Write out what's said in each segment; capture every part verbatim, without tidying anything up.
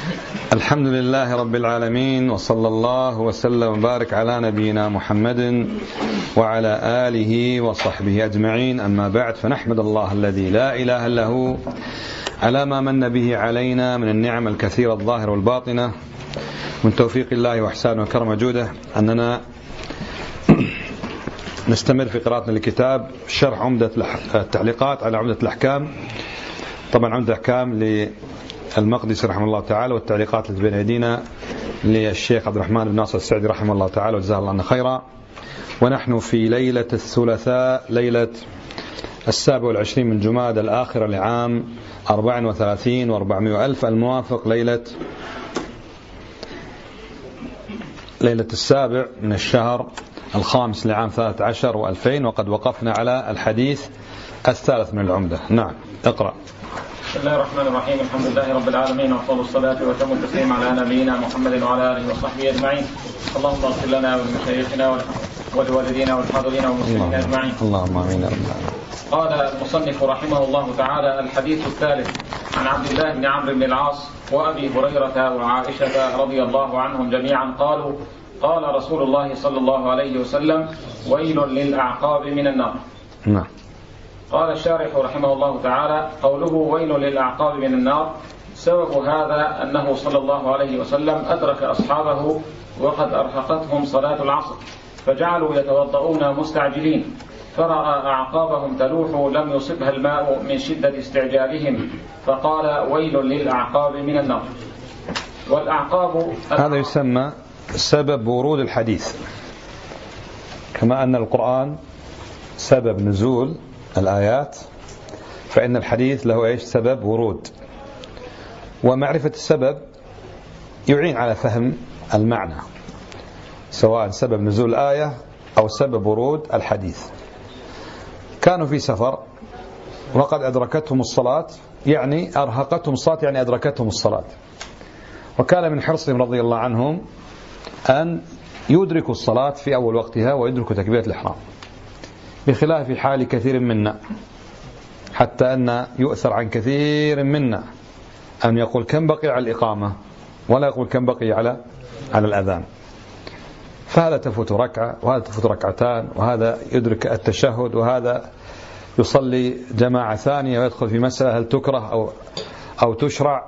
الحمد لله رب العالمين، وصلى الله وسلم وبارك على نبينا محمد وعلى آله وصحبه أجمعين. أما بعد، فنحمد الله الذي لا إله إلا هو على ما من به علينا من النعم الكثيرة الظاهرة والباطنة، من توفيق الله وإحسانه وكرم جوده، أننا نستمر في قراءتنا لكتاب شرح عمدة التعليقات على عمدة الأحكام. طبعا عمدة الأحكام للمقدسي رحمه الله تعالى، والتعليقات التي بين أيدينا للشيخ عبد الرحمن بن ناصر السعدي رحمه الله تعالى وجزاه الله عنه خيرا. ونحن في ليلة الثلاثاء، ليلة السابع والعشرين من جماد الآخرة لعام أربع وثلاثين وأربعمائة ألف، الموافق ليلة ليلة السابع من الشهر الخامس لعام ثلاثة عشر وألفين، وقد وقفنا على الحديث الثالث من العمدة. نعم، اقرأ. بسم الله الرحمن الرحيم. الحمد لله رب العالمين، وأفضل الصلاة وأتم التسليم على نبينا محمد وعلى آله وصحبه أجمعين. اللهم اغفر لنا ولمشايخنا ولوالدينا والحاضرين والمسلمين أجمعين. اللهم آمين. قال المصنف رحمه الله تعالى: الحديث الثالث عن عبد الله بن عمرو بن العاص وأبي هريرة وعائشة رضي الله عنهم جميعا قالوا: قال رسول الله صلى الله عليه وسلم: ويل للأعقاب من النار. نعم. قال الشارح رحمه الله تعالى: قوله ويل للأعقاب من النار، سبب هذا أنه صلى الله عليه وسلم أدرك أصحابه وقد أرهقتهم صلاة العصر، فجعلوا يتوضؤون مستعجلين، فرأى أعقابهم تلوح لم يصبها الماء من شدة استعجالهم، فقال: ويل للأعقاب من النار. والأعقاب هذا يسمى سبب ورود الحديث، كما أن القرآن سبب نزول الآيات، فإن الحديث له إيش؟ سبب ورود. ومعرفة السبب يعين على فهم المعنى، سواء سبب نزول الآية أو سبب ورود الحديث. كانوا في سفر وقد أدركتهم الصلاة، يعني أرهقتهم الصلاة، يعني أدركتهم الصلاة، وكان من حرصهم رضي الله عنهم أن يدركوا الصلاة في أول وقتها ويدركوا تكبيرة الإحرام، بخلاف حال كثير منا، حتى أن يؤثر عن كثير منا أن يقول كم بقي على الإقامة ولا يقول كم بقي على على الأذان، فهذا تفوت ركعة وهذا تفوت ركعتان، وهذا يدرك التشهد، وهذا يصلي جماعة ثانية ويدخل في مسألة هل تكره أو أو تشرع.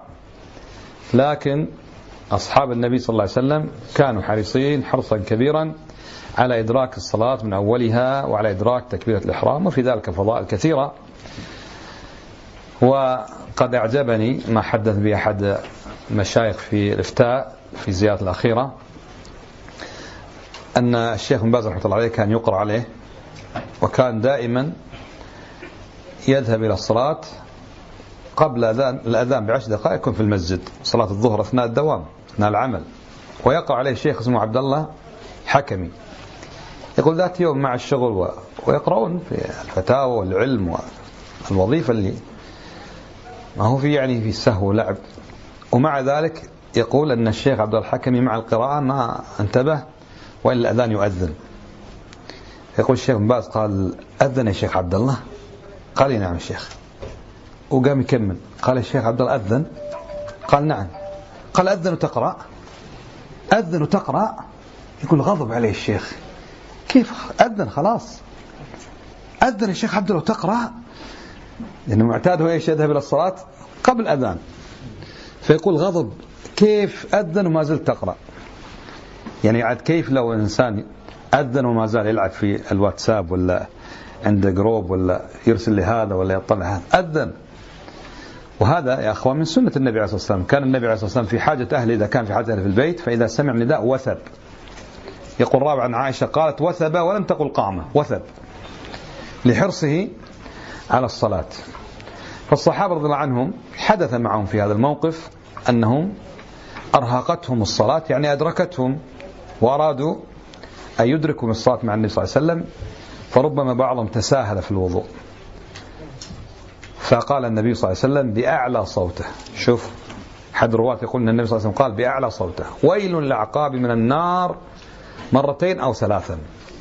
لكن أصحاب النبي صلى الله عليه وسلم كانوا حريصين حرصا كبيرا على إدراك الصلاة من أولها وعلى إدراك تكبيرة الإحرام، وفي ذلك فضائل كثيرة. وقد أعجبني ما حدث به أحد المشايخ في الإفتاء في زيارة الأخيرة، أن الشيخ بن باز رحمه الله عليه كان يقرأ عليه، وكان دائما يذهب إلى الصلاة قبل الأذان بعشر دقائق، يكون في المسجد صلاة الظهر أثناء الدوام أثناء العمل، ويقرأ عليه الشيخ اسمه عبد الله حكمي. يقول ذات يوم مع الشغل ويقرؤون في الفتاوى والعلم والوظيفة اللي ما هو في يعني في سهو ولعب، ومع ذلك يقول أن الشيخ عبد الله الحكمي مع القراءة ما انتبه وإن الأذان يؤذن. يقول الشيخ بن باز قال: أذن يا شيخ عبد الله؟ قال: نعم الشيخ. وقام يكمل، قال: الشيخ عبد الله أذن؟ قال: نعم. قال: أذن وتقرأ؟ أذن وتقرأ؟ يقول غضب عليه الشيخ، كيف أذن خلاص؟ أذن يا شيخ عبد الله وتقرأ؟ لأنه معتاد هو ايش؟ يذهب إلى الصلاة قبل الأذان، فيقول غضب، كيف أذن وما زلت تقرأ؟ يعني عاد كيف لو إنسان أذن وما زال يلعب في الواتساب ولا عنده جروب ولا يرسل لهذا ولا يطلع هذا؟ أذن. وهذا يا أخوان من سنة النبي عليه الصلاة والسلام. كان النبي عليه الصلاة والسلام في حاجة أهله، إذا كان في حاجة أهله في البيت، فإذا سمع نداء وثب. يقول رابعا عن عائشة قالت: وثب ولم تقل قامة، وثب، لحرصه على الصلاة. فالصحابة رضي الله عنهم حدث معهم في هذا الموقف أنهم أرهقتهم الصلاة، يعني أدركتهم، وأرادوا أن يدركوا من الصلاة مع النبي صلى الله عليه وسلم، فربما بعضهم تساهل في الوضوء، فقال النبي صلى الله عليه وسلم بأعلى صوته، شوف حد رواة يقول أن النبي صلى الله عليه وسلم قال بأعلى صوته: ويل للأعقاب من النار، مرتين أو ثلاثا.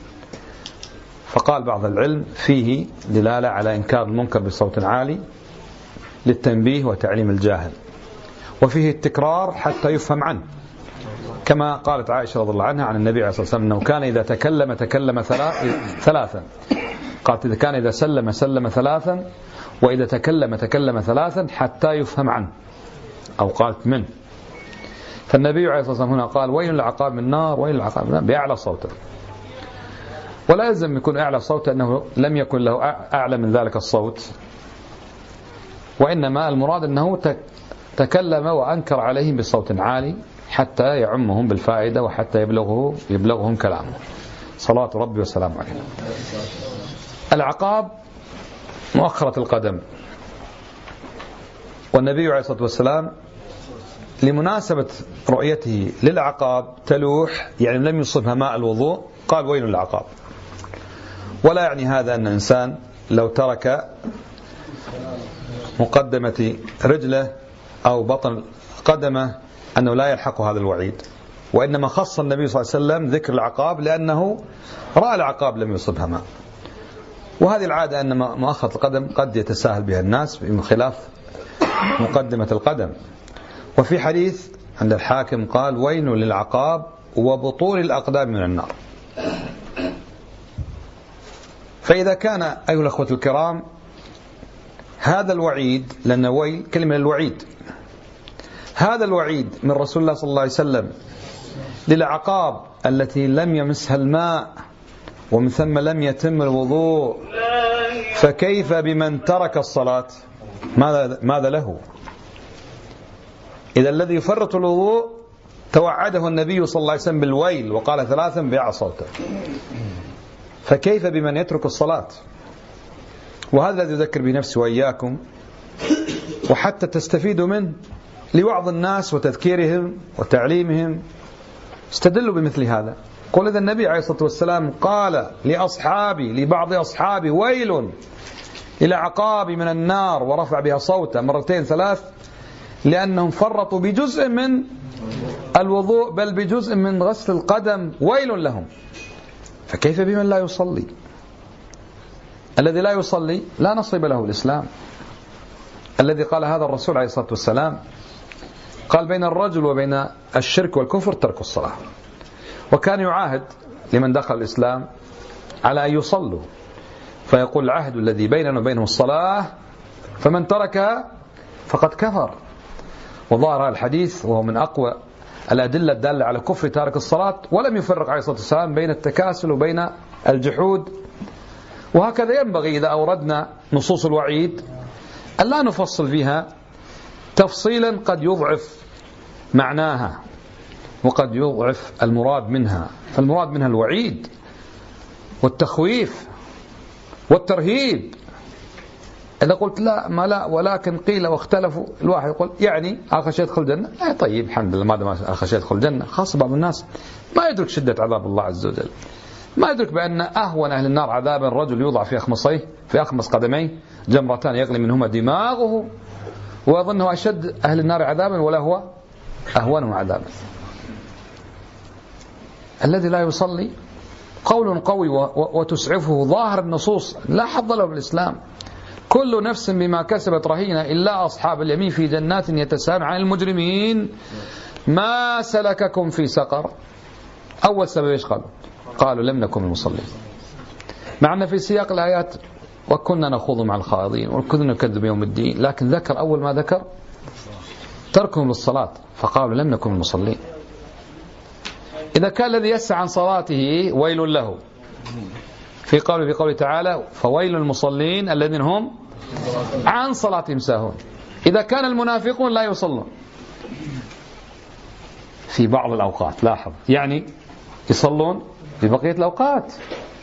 فقال بعض العلم فيه دلالة على إنكار المنكر بصوت عالي للتنبيه وتعليم الجاهل، وفيه التكرار حتى يفهم عنه، كما قالت عائشة رضي الله عنها عن النبي عليه الصلاة والسلام أنه كان إذا تكلم تكلم ثلاثا، قالت إذا كان إذا سلم سلم ثلاثا، وإذا تكلم تكلم ثلاثا حتى يفهم عنه، أو قالت منه. فالنبي عليه الصلاة والسلام هنا قال ويل للعقاب من النار، ويل للعقاب من النار بأعلى صوته، ولا يلزم يكون أعلى صوت أنه لم يكن له أعلى من ذلك الصوت، وإنما المراد أنه تكلم وأنكر عليهم بصوت عالي حتى يعمهم بالفائدة وحتى يبلغه يبلغهم كلامه صلاة ربي وسلام عليه. العقاب مؤخرة القدم، والنبي عليه الصلاة والسلام لمناسبة رؤيته للعقاب تلوح، يعني لم يصبها ماء الوضوء، قال ويل للعقاب. ولا يعني هذا أن إنسان لو ترك مقدمة رجله أو بطن قدمه أنه لا يلحق هذا الوعيد، وإنما خص النبي صلى الله عليه وسلم ذكر العقاب لأنه رأى العقاب لم يصبها ماء. وهذه العادة أن مؤخرة القدم قد يتساهل بها الناس من خلاف مقدمة القدم. وفي حديث عند الحاكم قال ويل للعقاب وبطول الأقدام من النار. فإذا كان أيها الأخوة الكرام هذا الوعيد، لأن ويل كلمة الوعيد، هذا الوعيد من رسول الله صلى الله عليه وسلم للعقاب التي لم يمسها الماء ومن ثم لم يتم الوضوء، فكيف بمن ترك الصلاة؟ ماذا ماذا له؟ إذا الذي يفرط الوضوء توعده النبي صلى الله عليه وسلم بالويل وقال ثلاثا بأعلى صوته، فكيف بمن يترك الصلاة؟ وهذا الذي يذكر بنفسي وإياكم، وحتى تستفيدوا منه لوعظ الناس وتذكيرهم وتعليمهم، استدلوا بمثل هذا. قل إذا النبي عليه الصلاة والسلام قال لأصحابي لبعض أصحابي ويل إلى عقاب من النار ورفع بها صوته مرتين ثلاث، لأنهم فرطوا بجزء من الوضوء بل بجزء من غسل القدم، ويل لهم. فكيف بمن لا يصلي؟ الذي لا يصلي لا نصيب له الإسلام. الذي قال هذا الرسول عليه الصلاة والسلام قال بين الرجل وبين الشرك والكفر ترك الصلاة، وكان يعاهد لمن دخل الإسلام على أن يصلوا، فيقول العهد الذي بيننا وبينهم الصلاة فمن تركها فقد كفر. وظهر الحديث وهو من أقوى الأدلة الدالة على كفر تارك الصلاة، ولم يفرق عليه الصلاة والسلام بين التكاسل وبين الجحود. وهكذا ينبغي إذا أوردنا نصوص الوعيد أن لا نفصل فيها تفصيلا قد يضعف معناها وقد يضعف المراد منها. فالمراد منها الوعيد والتخويف والترهيب. إذا قلت لا ما لا ولكن قيل واختلفوا، الواحد يقول يعني أخشى يدخل الجنة، آه طيب الحمد لله ما دام أخشى يدخل الجنة. خاصة بعض الناس ما يدرك شدة عذاب الله عز وجل، ما يدرك بأن أهون أهل النار عذابا رجل يوضع في أخمصيه في أخمص قدميه جمرتان يغلي منهما دماغه، ويظنه أشد أهل النار عذابا ولا هو أهونه عذابا. الذي لا يصلي قول قوي وتسعفه ظاهر النصوص لا حظ له بالإسلام. كل نفس بما كسبت رهينة إلا أصحاب اليمين في جنات يتساءلون عن المجرمين ما سلككم في سقر. أول سبب إيش قالوا؟ قالوا لم نكن المصلين، مع أن في سياق الآيات وكنا نخوض مع الخائضين وكنا نكذب يوم الدين، لكن ذكر أول ما ذكر تركهم للصلاة فقالوا لم نكن المصلين. إذا كان الذي يسعى عن صلاته ويل له في قوله في قوله تعالى فويل المصلين الذين هم عن صلاتهم ساهون. إذا كان المنافقون لا يصلون في بعض الأوقات، لاحظ يعني يصلون في بقية الأوقات.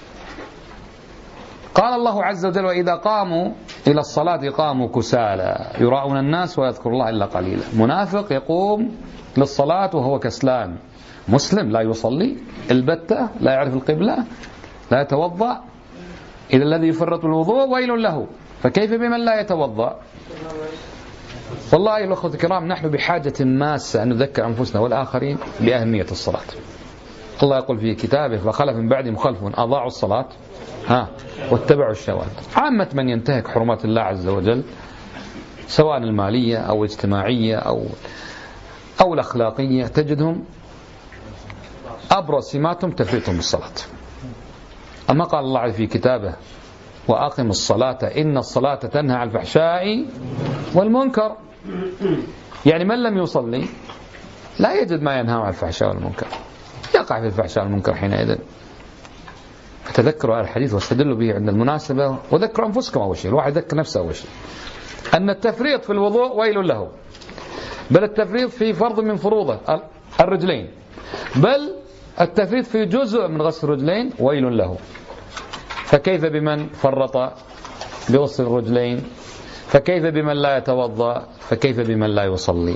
قال الله عز وجل وإذا قاموا إلى الصلاة قاموا كسالى يراءون الناس ويذكر الله إلا قليلا. منافق يقوم للصلاة وهو كسلان، مسلم لا يصلي البتة، لا يعرف القبلة، لا يتوضأ. إذا الذي يفرط الوضوء ويل له، فكيف بمن لا يتوضأ؟ والله يا أخوة الكرام نحن بحاجة ماسة أن نذكر أنفسنا والآخرين بأهمية الصلاة. الله يقول في كتابه فخلف من بعدهم خلف أضاعوا الصلاة ها واتبعوا الشهوات. عامة من ينتهك حرمات الله عز وجل سواء المالية أو الاجتماعية أو أو الأخلاقية، تجدهم أبرز سماتهم تفريطهم بالصلاة. أما قال الله في كتابه وأقم الصلاة إن الصلاة تنهى عن الفحشاء والمنكر، يعني من لم يصلي لا يجد ما ينهى عن الفحشاء والمنكر، يقع في الفحشاء والمنكر حينئذ. فتذكروا هذا الحديث واستدلوا به عند المناسبة، وذكروا أنفسكم أول شيء، الواحد يذكر نفسه أول شيء، أن التفريط في الوضوء ويل له، بل التفريط في فرض من فروضه الرجلين، بل التفريط في جزء من غسل الرجلين ويل له. فكيف بمن فرط بغسل الرجلين؟ فكيف بمن لا يتوضأ؟ فكيف بمن لا يصلي؟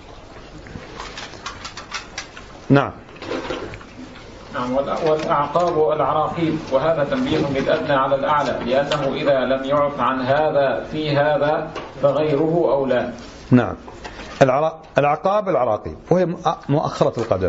نعم. نعم. والأعقاب العراقيب، وهذا تنبيه بالأدنى على الأعلى، لأنه إذا لم يعف عن هذا في هذا فغيره أولى. نعم. العقاب العراقيب وهي مؤخرة القدم،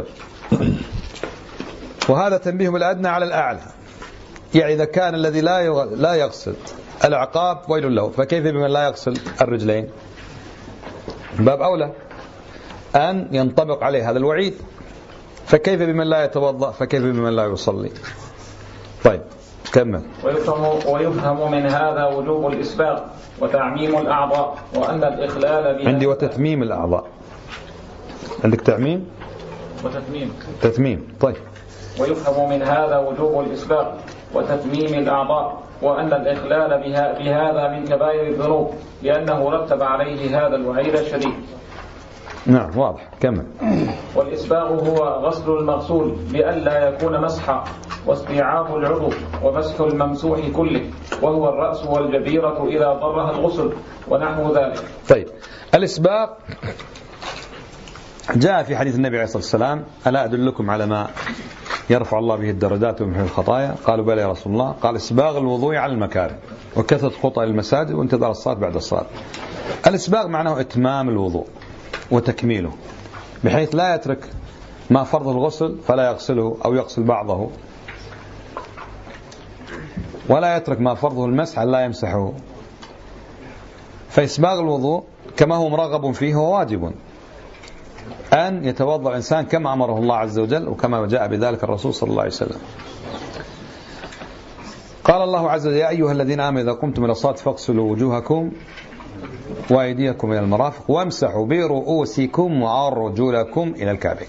وهذا تنبيه بالأدنى على الأعلى، يعني إذا كان الذي لا لا يغسل العقاب ويل له، فكيف بمن لا يغسل الرجلين؟ باب أولى أن ينطبق عليه هذا الوعيد. فكيف بمن لا يتوضأ؟ فكيف بمن لا يصلي؟ طيب كمل. ويفهم, ويفهم من هذا وجوب الإسباغ وتعميم الأعضاء، وأن الإخلال بها. عندي وتتميم الأعضاء، عندك تعميم وتتميم تتميم. طيب. ويفهم من هذا وجوب الإسباغ وتتميم الأعضاء، وأن الإخلال بها بهذا من كبائر الذنوب، لأنه رتب عليه هذا الوعيد الشديد. نعم واضح. كمل. والإسباغ هو غسل المغسول بألا يكون مسحا، واستيعاب العضو ومسح الممسوح كله، وهو الرأس والجبيرة إذا ضرها الغسل ونحو ذلك. طيب الإسباغ جاء في حديث النبي عليه الصلاة والسلام: ألا أدلكم على ما يرفع الله به الدرجات ويمحو الخطايا؟ قالوا بلى يا رسول الله. قال: إسباغ الوضوء على المكاره وكثرة خطى للمساجد وانتظار الصلاة بعد الصلاة. الإسباغ معناه إتمام الوضوء وتكميله، بحيث لا يترك ما فرض الغسل فلا يغسله أو يغسل بعضه، ولا يترك ما فرضه المسح لا يمسحه. فإسباغ الوضوء كما هو مرغب فيه هو واجب، أن يتوضأ الإنسان كما أمره الله عز وجل وكما جاء بذلك الرسول صلى الله عليه وسلم. قال الله عز وجل: يا أيها الذين آمنوا إذا قمتم إلى الصلاة فاغسلوا وجوهكم وأيديكم إلى المرافق وامسحوا برؤوسكم وأرجلكم إلى الكعبين.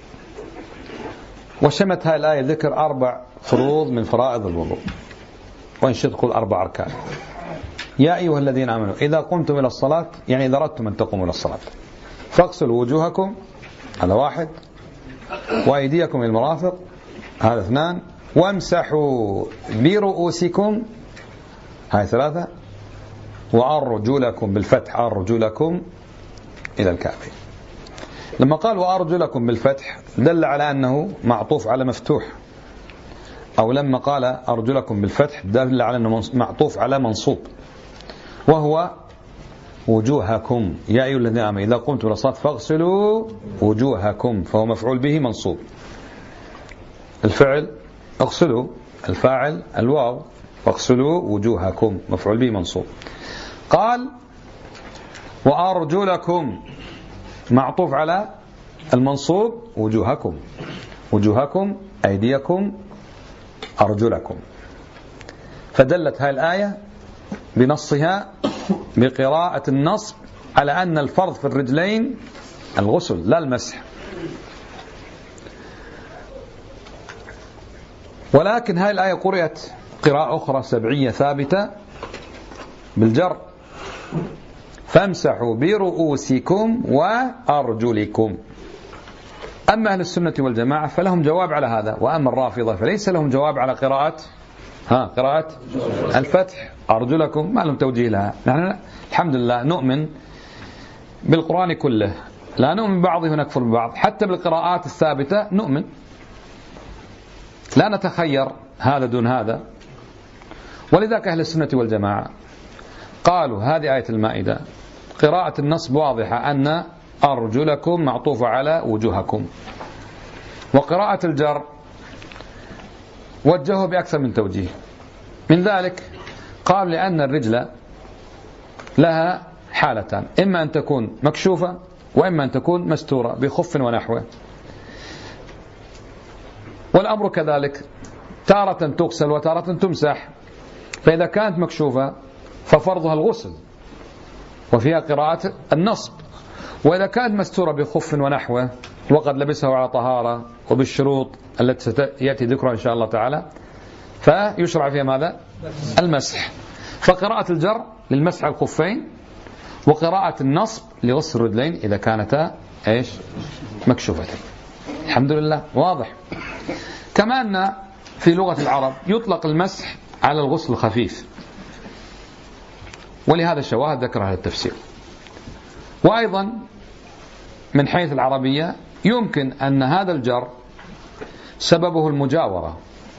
وشمت هذه الآية ذكر أربع فروض من فرائض الوضوء، وإن شئت قل أربع أركان. يا أيها الذين آمنوا إذا قمتم إلى الصلاة، يعني إذا أردتم أن تقوموا إلى الصلاة، فاغسلوا وجوهكم، هذا واحد، وأيديكم إلى المرافق، هذا اثنان، وامسحوا برؤوسكم، هذه ثلاثة، وأرجلكم بالفتح أرجلكم إلى الكعبين. لما قال وأرجلكم بالفتح دل على أنه معطوف على مفتوح، أو لما قال أرجلكم بالفتح دل على أنه معطوف على منصوب، وهو وجوهكم. يا أيها الذين آمنوا إذا قمتم إلى الصلاة فاغسلوا وجوهكم، فهو مفعول به منصوب. الفعل اغسلوا، الفاعل الواو، فاغسلوا وجوهكم مفعول به منصوب. قال وأرجلكم معطوف على المنصوب وجوهكم، وجوهكم أيديكم أرجلكم. فدلت هذه الآية بنصها بقراءة النصب على أن الفرض في الرجلين الغسل لا المسح. ولكن هذه الآية قرأت قراءة أخرى سبعية ثابتة بالجر: فامسحوا برؤوسكم وأرجلكم. أما أهل السنة والجماعة فلهم جواب على هذا، وأما الرافضة فليس لهم جواب على قراءة ها قراءة الفتح أرجلكم، ما لهم توجيه لها. نحن الحمد لله نؤمن بالقرآن كله، لا نؤمن ببعضه ونكفر ببعض، حتى بالقراءات الثابتة نؤمن، لا نتخير هذا دون هذا. ولذلك أهل السنة والجماعة قالوا هذه آية المائدة قراءة النصب واضحة أن أرجلكم معطوفة على وجوهكم. وقراءة الجر وجهه بأكثر من توجيه، من ذلك قال لأن الرجل لها حالتان، إما أن تكون مكشوفة وإما أن تكون مستورة بخف ونحوه. والأمر كذلك، تارة تغسل وتارة تمسح، فإذا كانت مكشوفة ففرضها الغسل وفيها قراءة النصب، وإذا كانت مستورة بخف ونحوه وقد لبسه على طهارة وبالشروط التي يأتي ذكرها إن شاء الله تعالى فيشرع فيها ماذا؟ المسح. فقراءة الجر للمسح على الخفين، وقراءة النصب لغسل الرجلين إذا كانتا إيش؟ مكشوفتين. الحمد لله واضح. كما أن في لغة العرب يطلق المسح على الغسل الخفيف، ولهذا الشواهد ذكرها التفسير. وأيضا من حيث العربية يمكن أن هذا الجر سببه المجاورة،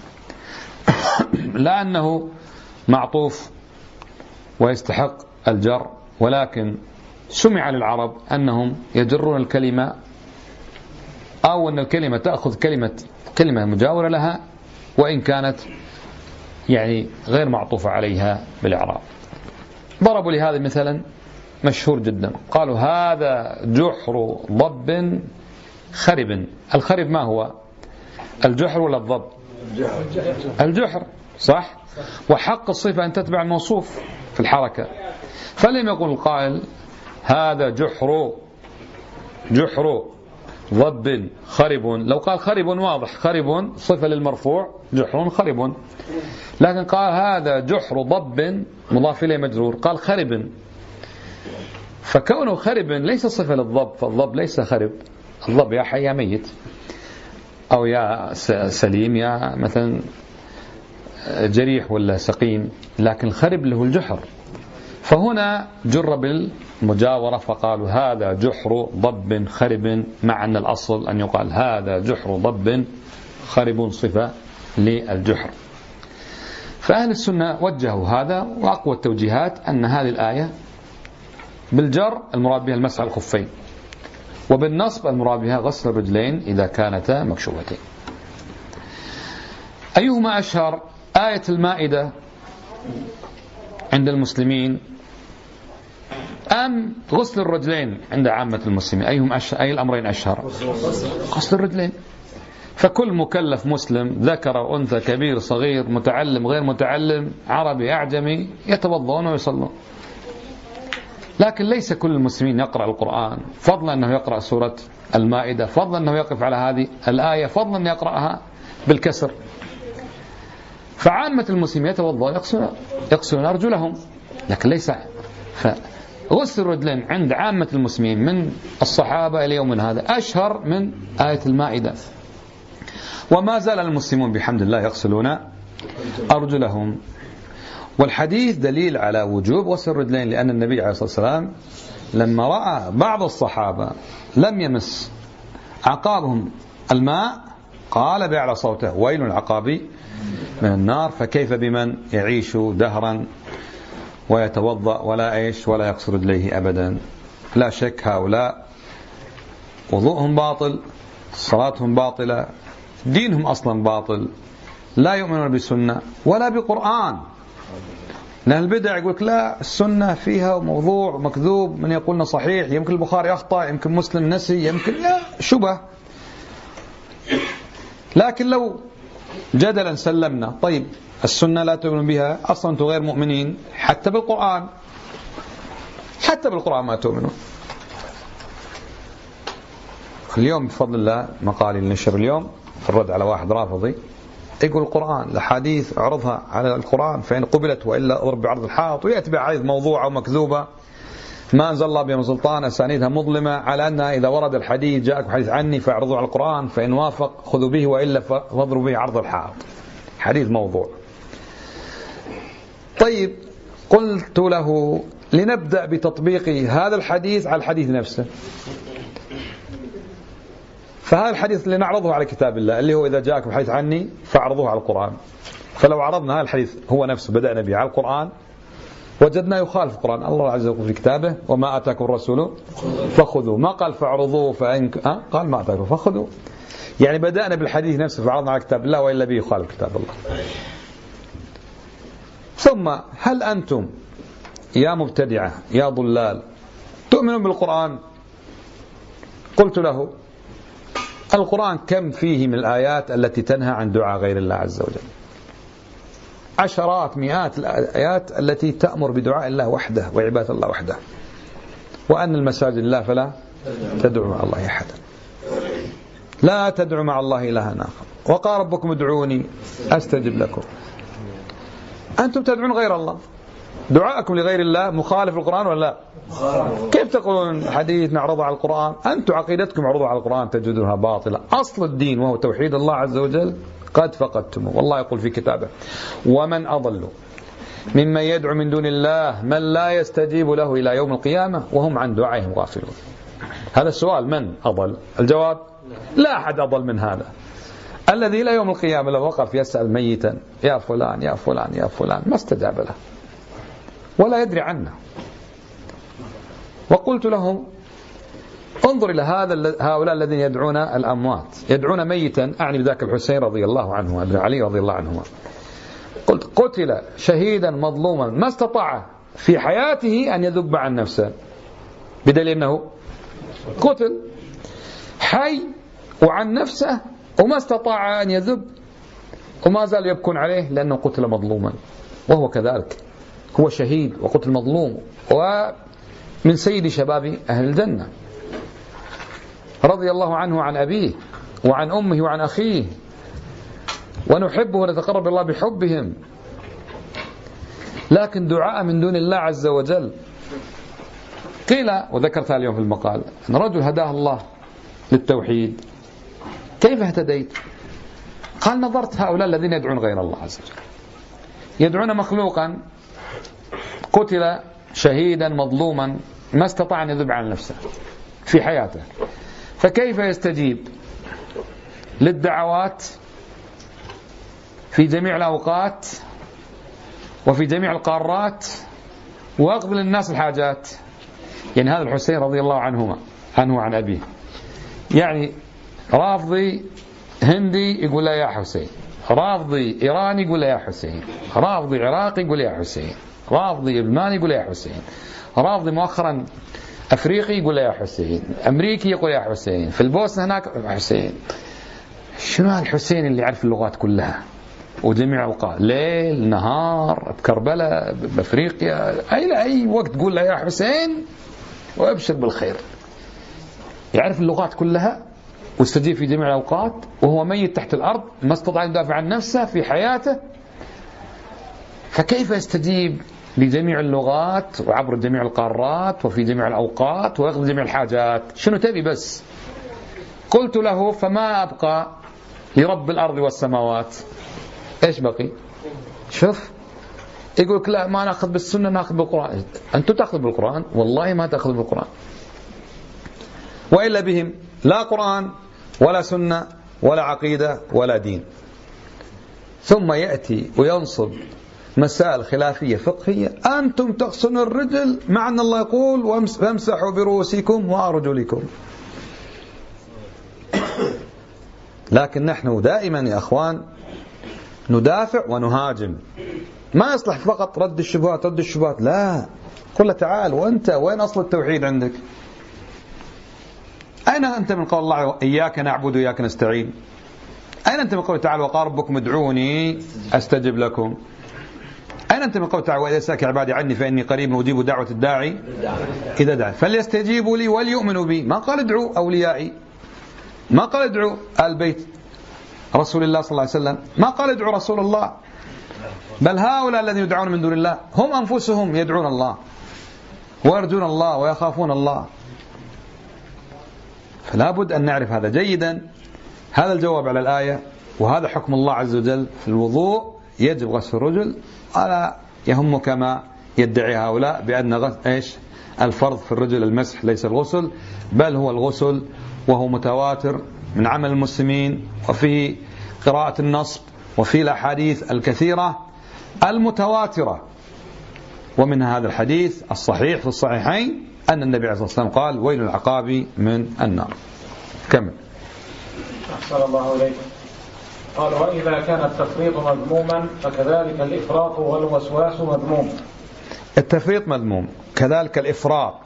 لا أنه معطوف ويستحق الجر، ولكن سمع للعرب أنهم يجرون الكلمة، أو أن الكلمة تأخذ كلمة كلمة مجاورة لها وإن كانت يعني غير معطوفة عليها بالإعراب. ضربوا لهذا مثلا مشهور جدا، قالوا هذا جحر ضب خرب. الخرب ما هو؟ الجحر ولا الضب؟ الجحر، صح؟ وحق الصفة أن تتبع الموصوف في الحركة. فلم يقل القائل هذا جحر جحر ضب خرب، لو قال خرب واضح، خرب صفة للمرفوع، جحر خرب، لكن قال هذا جحر ضب مضاف إليه مجرور، قال خرب، فكونه خرب ليس صفة للضب، فالضب ليس خرب، الضب يا حي يا ميت، أو يا سليم يا مثلا جريح ولا سقيم، لكن الخرب له الجحر. فهنا جر بالمجاورة فقالوا هذا جحر ضب خرب، مع أن الأصل أن يقال هذا جحر ضب خرب صفة للجحر. فأهل السنة وجهوا هذا، وأقوى التوجيهات أن هذه الآية بالجر المراد بها المسح على الخفين، وبالنصب المراد بها غسل الرجلين إذا كانتا مكشوفتين. أيهما أشهر؟ آية المائدة عند المسلمين أم غسل الرجلين عند عامة المسلمين؟ أيهم أشهر؟ أي الأمرين أشهر؟ غسل الرجلين. فكل مكلف مسلم ذكر أو أنثى كبير صغير متعلم غير متعلم عربي أعجمي يتوضؤون ويصلون. لكن ليس كل المسلمين يقرأ القرآن، فضلا أنه يقرأ سورة المائدة، فضلا أنه يقف على هذه الآية، فضلا أن يقرأها بالكسر. فعامة المسلمين يتوضؤون يغسلون أرجلهم، لكن ليس. فغسل الرجلين عند عامة المسلمين من الصحابة إلى يومنا هذا أشهر من آية المائدة، وما زال المسلمون بحمد الله يغسلون أرجلهم. والحديث دليل على وجوب غسل الرجلين، لأن النبي عليه الصلاة والسلام لما رأى بعض الصحابة لم يمس عقابهم الماء قال بأعلى صوته ويل العقاب من النار، فكيف بمن يعيش دهرا ويتوضأ ولا ايش ولا يغسل رجليه أبدا؟ لا شك هؤلاء وضوءهم باطل، صلاتهم باطلة، دينهم أصلا باطل، لا يؤمنون بسنة ولا بقرآن. لأن البدع يقولك لا السنة فيها موضوع مكذوب، من يقولنا صحيح، يمكن البخاري أخطأ، يمكن مسلم نسي، يمكن لا شبه. لكن لو جدلا سلمنا طيب السنة لا تؤمن بها أصلا، أنتم غير مؤمنين، حتى بالقرآن حتى بالقرآن ما تؤمنون. اليوم بفضل الله مقالي النشر اليوم في الرد على واحد رافضي يقول القرآن الحديث اعرضها على القرآن فإن قبلت وإلا اضرب بعرض الحائط، ويأتي حديث موضوعة ومكذوبة ما أنزل الله بها من سلطان، أسانيدها مظلمة، على أنها إذا ورد الحديث جاءكم حديث عني فاعرضوا على القرآن فإن وافق خذوا به وإلا فاضربوا به عرض الحائط، حديث موضوع. طيب قلت له لنبدأ بتطبيق هذا الحديث على الحديث نفسه. فهذا الحديث اللي نعرضه على كتاب الله اللي هو إذا جاءكم حديث عني فاعرضوه على القرآن، فلو عرضنا هذا الحديث هو نفسه بدأنا به على القرآن وجدنا يخالف القرآن. الله عز وجل في كتابه وما آتاكم الرسول فخذوه، ما قال فاعرضوه فإن أه؟ قال ما آتاكم فخذوه. يعني بدأنا بالحديث نفسه فعرضنا على كتاب الله وإلا به يخالف كتاب الله. ثم هل أنتم يا مبتدعة يا ضلال تؤمنون بالقرآن؟ قلت له القرآن كم فيه من الآيات التي تنهى عن دعاء غير الله عز وجل؟ عشرات مئات الآيات التي تأمر بدعاء الله وحده وعبادة الله وحده، وأن المساجد لله فلا تدعو مع الله أحدا، لا تدعو مع الله إلها آخر، وقال ربكم ادعوني أستجب لكم. أنتم تدعون غير الله، دعاءكم لغير الله مخالف القرآن ولا لا؟ كيف تقولون حديث نعرضه على القرآن؟ أنتم عقيدتكم معروضة على القرآن تجدونها باطلة. أصل الدين وهو توحيد الله عز وجل قد فقدتموه، والله يقول في كتابه ومن أضل ممن يدعو من دون الله من لا يستجيب له إلى يوم القيامة وهم عن دعائهم غافلون. هذا السؤال من أضل؟ الجواب لا أحد أضل من هذا الذي إلى يوم القيامة لو وقف يسأل ميتا يا فلان يا فلان يا فلان ما استجاب له ولا يدري عنه. وقلت لهم انظر إلى هذا هؤلاء الذين يدعون الأموات، يدعون ميتا، أعني بذاك الحسين رضي الله عنه ابن علي رضي الله عنهما، قلت قتل شهيدا مظلوما ما استطاع في حياته أن يذب عن نفسه بدليل أنه قتل، حي وعن نفسه وما استطاع أن يذب وما زال يبكون عليه لأنه قتل مظلوما، وهو كذلك هو شهيد وقتل مظلوم ومن سيد شباب أهل الجنة رضي الله عنه وعن أبيه وعن أمه وعن أخيه، ونحبه ونتقرب الله بحبهم. لكن دعاء من دون الله عز وجل، قيل وذكرتها اليوم في المقال أن رجل هداه الله للتوحيد، كيف اهتديت؟ قال نظرت هؤلاء الذين يدعون غير الله عز وجل يدعون مخلوقا قتل شهيدا مظلوما ما استطاع أن يذب عن نفسه في حياته، فكيف يستجيب للدعوات في جميع الأوقات وفي جميع القارات وأقبل الناس الحاجات؟ يعني هذا الحسين رضي الله عنهما عنه وعن أبيه، يعني رافضي هندي يقول له يا حسين، رافضي إيراني يقول له يا حسين، رافضي عراقي يقول له يا حسين، رافضي لبناني يقول له يا حسين، رافضي مؤخرا أفريقي يقول له يا حسين، أمريكي يقول يا حسين، في البوسنة هناك حسين. شنو هالحسين اللي يعرف اللغات كلها وجميع الأوقات، ليل نهار بكربلاء بأفريقيا أي أي وقت تقول له يا حسين وأبشر بالخير، يعرف اللغات كلها واستجيب في جميع الأوقات وهو ميت تحت الأرض ما استطاع أن يدافع عن نفسه في حياته، فكيف يستجيب لجميع اللغات وعبر جميع القارات وفي جميع الأوقات ويقضي جميع الحاجات؟ شنو تبي بس؟ قلت له فما أبقى لرب الأرض والسماوات؟ إيش بقي؟ شوف يقولك لا ما نأخذ بالسنة نأخذ بالقرآن. أنتم تأخذ بالقرآن؟ والله ما تأخذ بالقرآن، وإلا بهم لا قرآن ولا سنة ولا عقيدة ولا دين. ثم يأتي وينصب مسائل خلافية فقهية، أنتم تغسلون الرجل مع أن الله يقول وامسحوا برؤوسكم وأرجلكم. لكن نحن دائما يا أخوان ندافع ونهاجم، ما يصلح فقط رد الشبهات رد الشبهات، لا، قل له تعال وأنت وين أصل التوحيد عندك؟ أين أنت من قول الله إياك نعبد وإياك نستعين؟ أين أنت من قول تعالى وقال ربكم ادعوني أستجب لكم؟ أين أنت من قول تعالى وإذا سألك عبادي عني فإني قريب أجيب دعوة الداعي إذا دعا فليستجيبوا لي وليؤمنوا بي؟ ما قال ادعوا أوليائي، ما قال ادعوا آل بيت رسول الله صلى الله عليه وسلم، ما قال ادعوا رسول الله، بل هؤلاء الذين يدعون من دون الله هم أنفسهم يدعون الله ويرجون الله ويخافون الله. فلا بد أن نعرف هذا جيدا. هذا الجواب على الآية، وهذا حكم الله عز وجل في الوضوء، يجب غسل الرجل، ألا يهم كما يدعي هؤلاء بأن غسل إيش الفرض في الرجل المسح ليس الغسل، بل هو الغسل، وهو متواتر من عمل المسلمين وفي قراءة النصب وفي الأحاديث الكثيرة المتواترة، ومن هذا الحديث الصحيح في الصحيحين أن النبي عليه الصلاة والسلام قال ويل العقاب من النار. كمل. أحسن الله إليكم. قال وإذا كان التفريط مذموما فكذلك الإفراط والوسواس مذموم. التفريط مذموم، كذلك الإفراط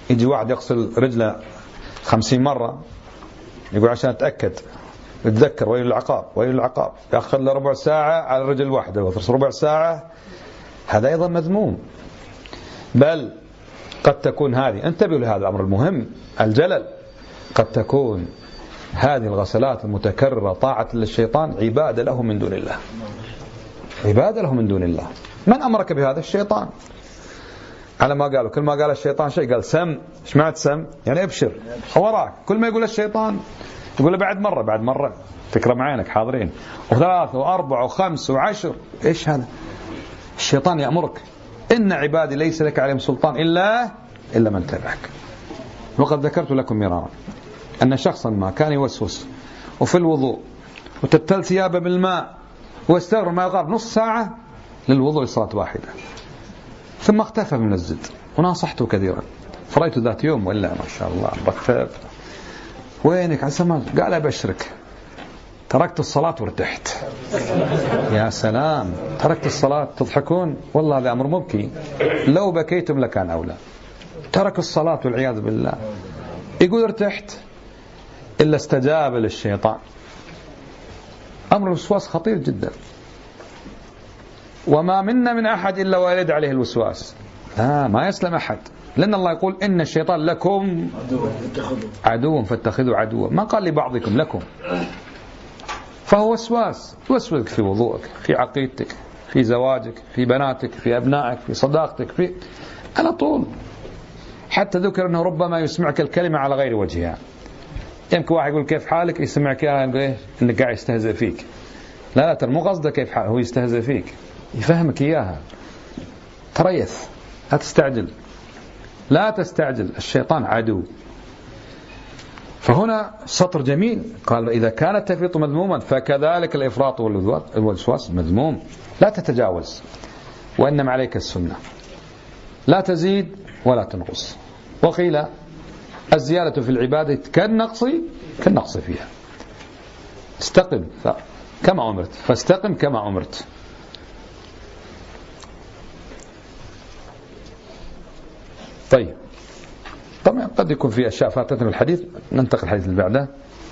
يجي واحد يغسل رجله خمسين مرة، يقول عشان أتأكد يتذكر ويل العقاب ويل العقاب، يأخذ له ربع ساعة على الرجل واحدة ويغسل ربع ساعة، هذا أيضا مذموم. بل قد تكون هذه، انتبهوا لهذا الأمر المهم الجلل، قد تكون هذه الغسلات المتكررة طاعة للشيطان عبادة له من دون الله، عبادة له من دون الله. من أمرك بهذا؟ الشيطان. على ما قالوا كل ما قال الشيطان شيء قال سم. ايش معنى سم؟ يعني ابشر وراك، كل ما يقول الشيطان يقول له بعد مرة بعد مرة، تكرم معينك حاضرين، وثلاثة وأربعة وخمس وعشر. ايش هذا؟ الشيطان يأمرك إن عبادي ليس لك عليهم سلطان إلا إلا من تبعك. وقد ذكرت لكم مرارا أن شخصا ما كان يوسوس وفي الوضوء وتبتل ثيابه بالماء واستغرب ما يقارب نص ساعة للوضوء لصلاة واحدة، ثم اختفى من المسجد وناصحته كثيرا، فرأيت ذات يوم ولا ما شاء الله رتب، وينك عن سماء؟ قال أبشرك تركت الصلاة وارتحت. يا سلام، تركت الصلاة تضحكون؟ والله هذا أمر مبكي، لو بكيتم لكان أولى. ترك الصلاة والعياذ بالله، يقول ارتحت، إلا استجاب للشيطان. أمر الوسواس خطير جدا، وما منا من أحد إلا ويرد عليه الوسواس، لا ما يسلم أحد، لأن الله يقول إن الشيطان لكم عدو فاتخذوا عدوا، ما قال لبعضكم لكم، فهو وسواس، يوسوسك في وضوءك، في عقيدتك، في زواجك، في بناتك، في أبنائك، في صداقتك، في على طول. حتى ذكر أنه ربما يسمعك الكلمة على غير وجهها، يمكن واحد يقول كيف حالك يسمعك يقول إيه إنك قاعد يستهزئ فيك، لا لا ترى مو قصده كيف حالك، هو يستهزئ فيك، يفهمك إياها. تريث، لا تستعجل لا تستعجل، الشيطان عدو. فهنا سطر جميل قال إذا كان التفريط مذموما فكذلك الإفراط والوسواس مذموم، لا تتجاوز، وإنما عليك السنة، لا تزيد ولا تنقص. وقيل الزيادة في العبادة كالنقص كالنقص فيها، استقم كما أمرت فاستقم كما أمرت. طيب، طبعا قد يكون في أشياء فاتتنا الحديث، ننتقل الحديث اللي بعده.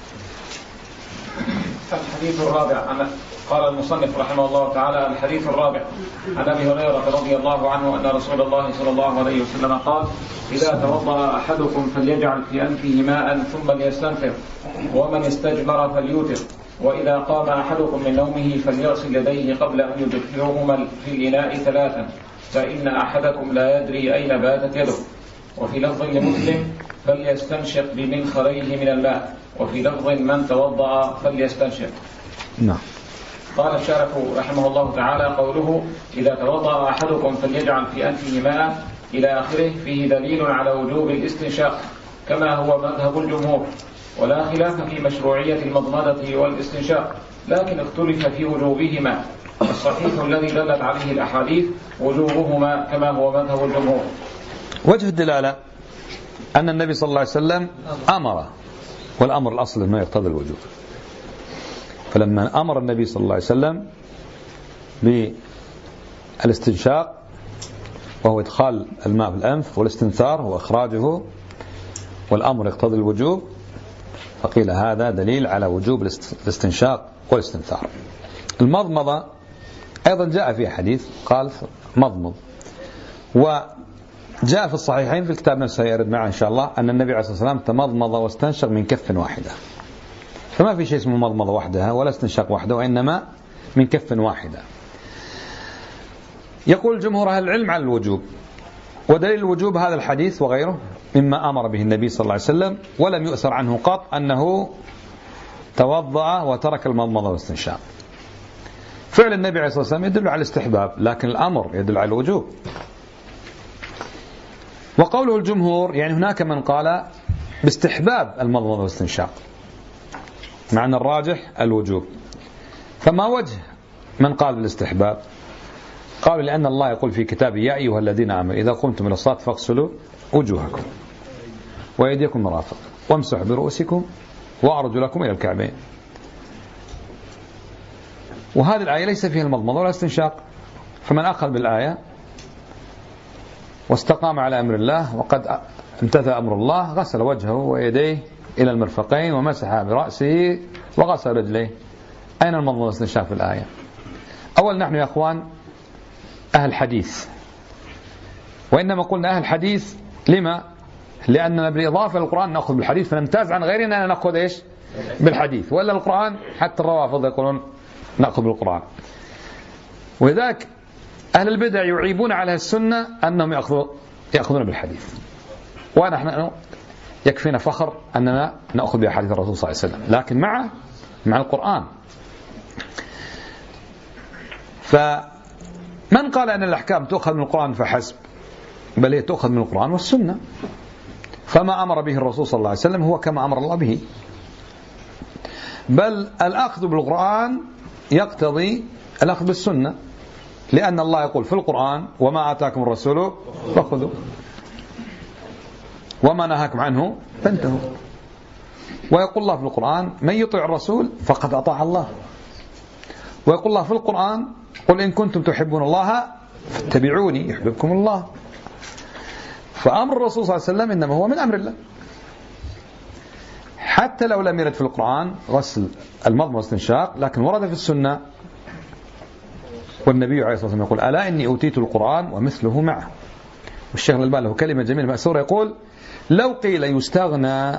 الحديث الرابع، قال المصنف رحمه الله تعالى: الحديث الرابع عن أبي هريرة رضي الله عنه أن رسول الله صلى الله عليه وسلم قال: إذا توضأ أحدكم فليجعل في أنفه ماء ثم ليستنثر، ومن استجمر فليوتر، وإذا قام أحدكم من نومه فليغسل يديه قبل أن يدخلهما في الإناء ثلاثا، فإن أحدكم لا يدري أين باتت يده. وفي لفظ لمسلم: فليستنشق بمنخريه من الماء. وفي لفظ: من توضأ فليستنشق. نعم. قال الشارح رحمه الله تعالى: قوله إذا توضأ أحدكم فليجعل في أنفه ماء إلى آخره فيه دليل على وجوب الاستنشاق كما هو مذهب الجمهور، ولا خلاف في مشروعية المضمضة والاستنشاق، لكن اختلف في وجوبهما. الصحيح الذي دلت عليه الأحاديث وجوبهما كما هو مذهب الجمهور. وجه الدلالة أن النبي صلى الله عليه وسلم أمر، والأمر الأصل أنه يقتضي الوجوب، فلما أمر النبي صلى الله عليه وسلم بالاستنشاق وهو إدخال الماء في الأنف، والاستنثار هو إخراجه، والأمر يقتضي الوجوب، فقيل هذا دليل على وجوب الاستنشاق والاستنثار. المضمضة أيضا جاء في حديث قال مضمض، وجاء في الصحيحين في الكتاب نفسه يرد معه إن شاء الله أن النبي عليه الصلاة والسلام تمضمض واستنشق من كف واحدة، فما في شيء اسمه مضمضة وحدها ولا استنشاق وحده، وإنما من كف واحدة. يقول جمهور أهل العلم على الوجوب، ودليل الوجوب هذا الحديث وغيره مما أمر به النبي صلى الله عليه وسلم، ولم يؤثر عنه قط أنه توضأ وترك المضمضة والاستنشاق. فعل النبي عليه الصلاة والسلام يدل على الاستحباب، لكن الأمر يدل على الوجوب. وقوله الجمهور يعني هناك من قال باستحباب المضمضة والاستنشاق، مع أن الراجح الوجوب. فما وجه من قال بالاستحباب؟ قالوا لأن الله يقول في كتابه: يا أيها الذين آمنوا إذا قمتم إلى الصلاة فاغسلوا وجوهكم وأيديكم مرافق وامسحوا برؤوسكم وأرجلكم إلى الكعبين. وهذه الآية ليس فيها المضمضة ولا استنشاق، فمن أخذ بالآية واستقام على أمر الله وقد امتثل أمر الله غسل وجهه ويديه إلى المرفقين ومسح برأسه وغسل رجليه. أين المضمضة والاستنشاق في الآية؟ أول نحن يا أخوان أهل حديث، وإنما قلنا أهل حديث لما؟ لأننا بالإضافة للقرآن نأخذ بالحديث فنمتاز عن غيرنا أننا نأخذ إيش؟ بالحديث، ولا القرآن حتى الروافض يقولون نأخذ بالقرآن. ولذلك أهل البدع يعيبون على السنة أنهم يأخذون يأخذون بالحديث، ونحن يكفينا فخر أننا نأخذ بأحاديث الرسول صلى الله عليه وسلم، لكن مع مع القرآن. فمن قال أن الأحكام تؤخذ من القرآن فحسب، بل هي تؤخذ من القرآن والسنة. فما أمر به الرسول صلى الله عليه وسلم هو كما أمر الله به، بل الأخذ بالقرآن يقتضي الأخذ بالسنة، لأن الله يقول في القرآن وما آتاكم الرسول فخذوا وما نهاكم عنه فانتهوا. ويقول الله في القرآن من يطيع الرسول فقد أطاع الله. ويقول الله في القرآن قل إن كنتم تحبون الله فاتبعوني يحببكم الله. فأمر الرسول صلى الله عليه وسلم إنما هو من أمر الله، حتى لو لم يرد في القرآن غسل المضمضة والاستنشاق، لكن ورد في السنة. والنبي عليه الصلاة والسلام يقول ألا إني أوتيت القرآن ومثله معه. والشيخ الألباني له كلمة جميلة مأثورة يقول لو قيل يستغنى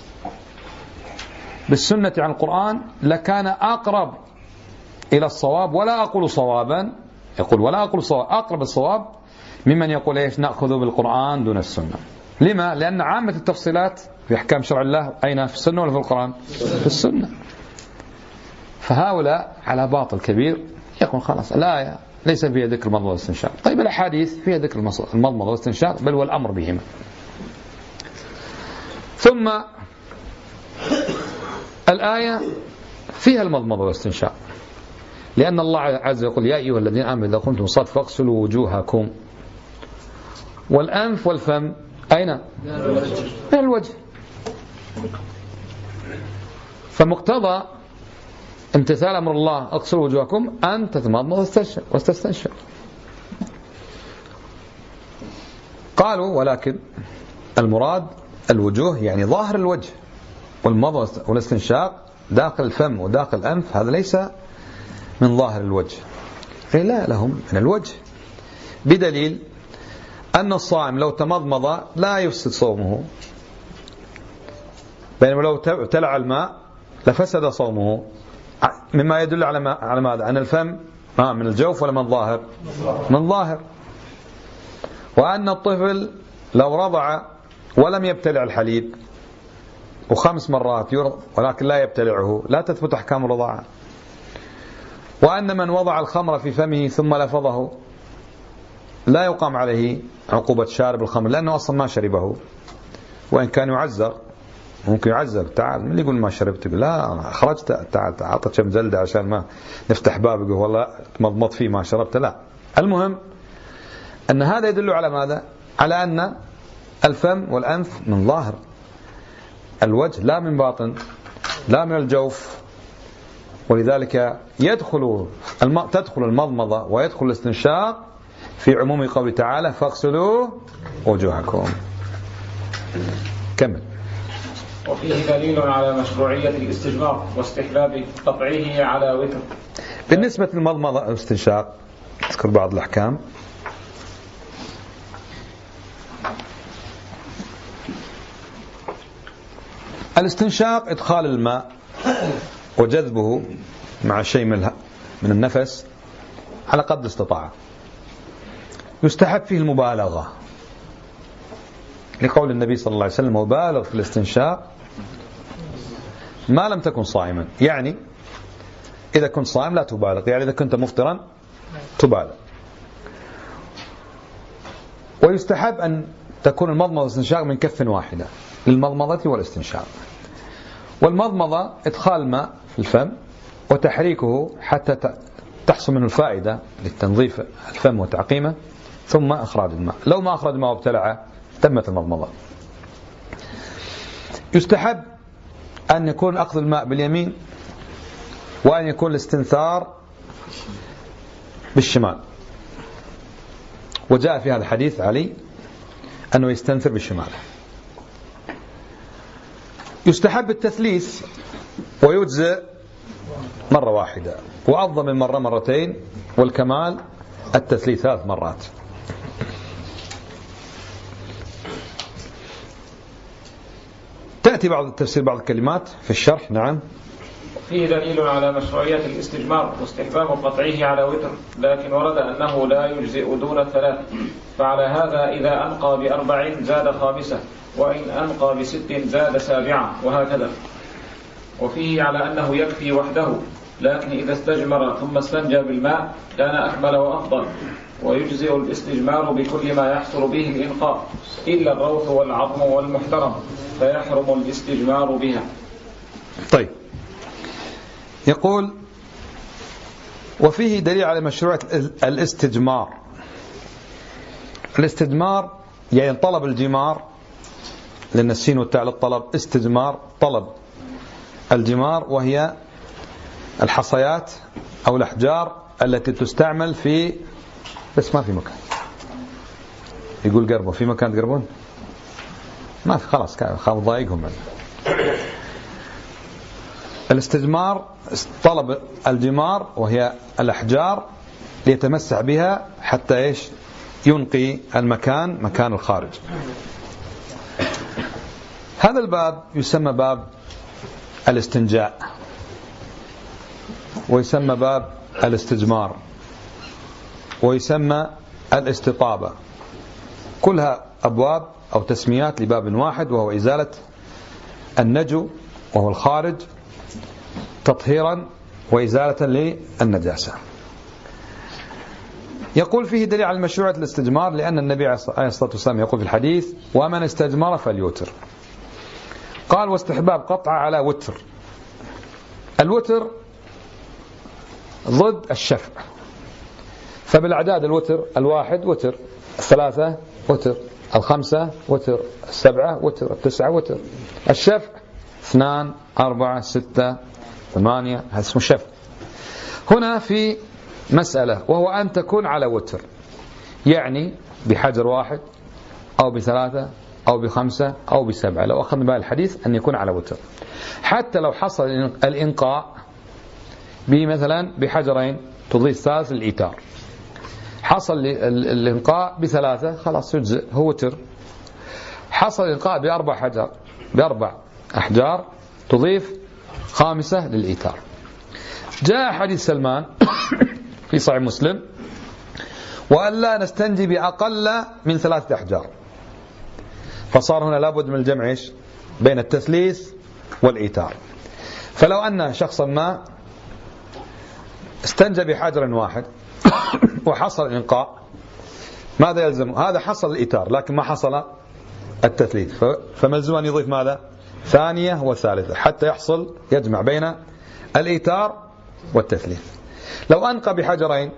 بالسنة عن القرآن لكان أقرب إلى الصواب، ولا أقول صوابا، يقول ولا أقول صواب، أقرب الصواب ممن يقول إيش نأخذ بالقرآن دون السنة. لما؟ لأن عامة التفصيلات في أحكام شرع الله أين؟ في السنة ولا في القرآن؟ في السنة. فهؤلاء على باطل كبير، يقول خلاص الآية ليس فيها ذكر المضمضة والاستنشاق، طيب الأحاديث فيها ذكر المضمضة والاستنشاق بل والأمر بهما. ثم الآية فيها المضمضة والاستنشاق، لأن الله عز وجل يقول يا أيها الذين آمنوا إذا قمتم الصلاة فاغسلوا وجوهكم. والأنف والفم أين؟ من الوجه. فمقتضى امتثال أمر الله اغسلوا وجوهكم أن تتمضمض واستنشق. قالوا ولكن المراد الوجوه يعني ظاهر الوجه، والمضمضة والاستنشاق داخل الفم وداخل الأنف هذا ليس من ظاهر الوجه، لا لهم من الوجه، بدليل أن الصائم لو تمضمض لا يفسد صومه، بينما لو ابتلع الماء لفسد صومه، مما يدل على ما على ماذا؟ أن الفم ما من الجوف ولا من ظاهر؟ من ظاهر. وأن الطفل لو رضع ولم يبتلع الحليب وخمس مرات يرضع ولكن لا يبتلعه لا تثبت أحكام الرضاعة. وأن من وضع الخمر في فمه ثم لفظه لا يقام عليه عقوبة شارب الخمر لأنه أصلا ما شربه، وإن كان يعذر ممكن يعذر. تعال من اللي يقول ما شربت؟ لا خرجت، تعال تعال أعطت شم زلدة عشان ما نفتح باب يقول والله تمضمض فيه ما شربت. لا، المهم أن هذا يدل على ماذا؟ على أن الفم والأنف من ظاهر الوجه لا من باطن، لا من الجوف. ولذلك يدخل الم... تدخل المضمضة ويدخل الاستنشاق في عموم قوله تعالى فاغسلوا وجوهكم. كمل. وفيه دليل على مشروعية الاستجمار واستحباب قطعه على وتر. بالنسبة للمضمضة والاستنشاق أذكر بعض الأحكام. الاستنشاق إدخال الماء وجذبه مع شيء من النفس على قدر استطاع. يستحب فيه المبالغة لقول النبي صلى الله عليه وسلم وبالغ في الاستنشاق ما لم تكن صائما، يعني إذا كنت صائم لا تبالغ، يعني إذا كنت مفطرا تبالغ. ويستحب أن تكون المضمضة والاستنشاق من كف واحدة للمضمضة والاستنشاق. والمضمضة إدخال الماء في الفم وتحريكه حتى تحصل منه الفائدة للتنظيف الفم وتعقيمه، ثم إخراج الماء. لو ما أخرج الماء وابتلعه تمت المضمضة. يستحب أن يكون أخذ الماء باليمين، وأن يكون الاستنثار بالشمال. وجاء في هذا الحديث علي أنه يستنثر بالشمال. يستحب التثليث ويجزئ مرة واحدة، وأفضل المرة مرتين، والكمال التثليث ثلاث مرات. تأتي بعض التفسير بعض الكلمات في الشرح. نعم. فيه دليل على مشروعية الاستجمار واستحباب قطعه على وتر، لكن ورد أنه لا يجزئ دون الثلاث، فعلى هذا إذا أنقى بأربع زاد خامسة، وإن أنقى بست زاد سابعة، وهكذا. وفيه على أنه يكفي وحده، لكن إذا استجمر ثم استنجى بالماء كان أكمل وأفضل، ويجزئ الاستجمار بكل ما يحصل به الإنقاء إلا الروث والعظم والمحترم، فيحرم الاستجمار بها. طيب، يقول وفيه دليل على مشروعية الاستجمار. الاستجمار يعني طلب الجمار، لأن السين والتاء للطلب، استجمار طلب الجمار، وهي الحصيات أو الأحجار التي تستعمل في، بس ما في مكان. يقول قربوا، في مكان تقربون؟ ما في، خلاص خاف ضايقهم. الاستجمار طلب الجمار، وهي الأحجار ليتمسح بها حتى إيش؟ ينقي المكان مكان الخارج. هذا الباب يسمى باب الاستنجاء، ويسمى باب الاستجمار، ويسمى الاستطابة، كلها أبواب أو تسميات لباب واحد، وهو إزالة النجو وهو الخارج تطهيرا وإزالة للنجاسة. يقول فيه دليل على مشروعية الاستجمار، لأن النبي عليه الصلاة والسلام يقول في الحديث: ومن استجمر فليوتر. قال: واستحباب قطع على وتر. الوتر ضد الشفع، فبالأعداد الوتر: الواحد وتر، الثلاثة وتر، الخمسة وتر، السبعة وتر، التسعة وتر. الشفع اثنان، أربعة، ستة، ثمانية، هذا اسمه الشفع. هنا في مسألة، وهو أن تكون على وتر، يعني بحجر واحد أو بثلاثة أو بخمسة أو بسبعة. لو أخذنا بها الحديث أن يكون على وتر، حتى لو حصل الإنقاء بمثلا بحجرين تضيف ثالث للإيتار، حصل الإنقاء بثلاثة خلاص يجزئ، هو وتر. حصل الإنقاء بأربع حجر بأربع أحجار تضيف خامسة للإيتار. جاء حديث سلمان في صحيح مسلم: وأن لا نستنجي بأقل من ثلاثة أحجار. فصار هنا لابد من الجمع إيش؟ بين التثليث والإيتار. فلو أن شخصا ما استنجى بحجر واحد وحصل الإنقاء، ماذا يلزم؟ هذا حصل الإيتار لكن ما حصل التثليث، فملزم أن يضيف ماذا؟ ثانية وثالثة حتى يحصل يجمع بين الإيتار والتثليث. لو أنقى بحجرين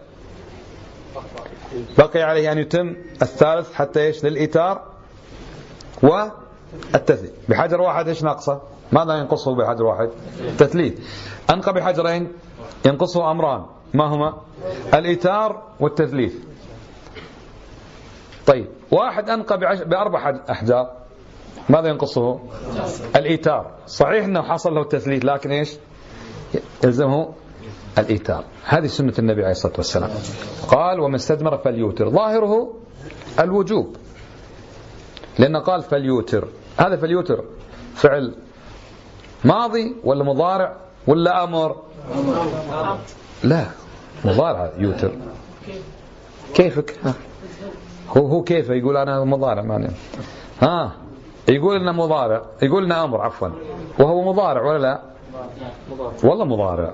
بقي عليه أن يتم الثالث حتى إيش؟ للإيتار والتثليث. بحجر واحد إيش ناقصه؟ ماذا ينقصه بحجر واحد؟ التثليث. أنقى بحجرين ينقصه أمران، ما هما؟ الإيتار والتثليث. طيب، واحد أنقى بأربع أحجار، ماذا ينقصه؟ الإيتار. صحيح أنه حصل له التثليث لكن إيش؟ يلزمه الإيتار. هذه سنة النبي عليه الصلاة والسلام. قال: ومن استجمر فليوتر، ظاهره الوجوب، لأن قال فليوتر. هذا فليوتر فعل ماضي ولا مضارع ولا أمر؟ لا، مضارع يوتر. كيفك؟ ها. هو هو كيف يقول أنا مضارع؟ معنى ها يقول لنا مضارع، يقول لنا أمر عفوا، وهو مضارع ولا لا؟ والله مضارع.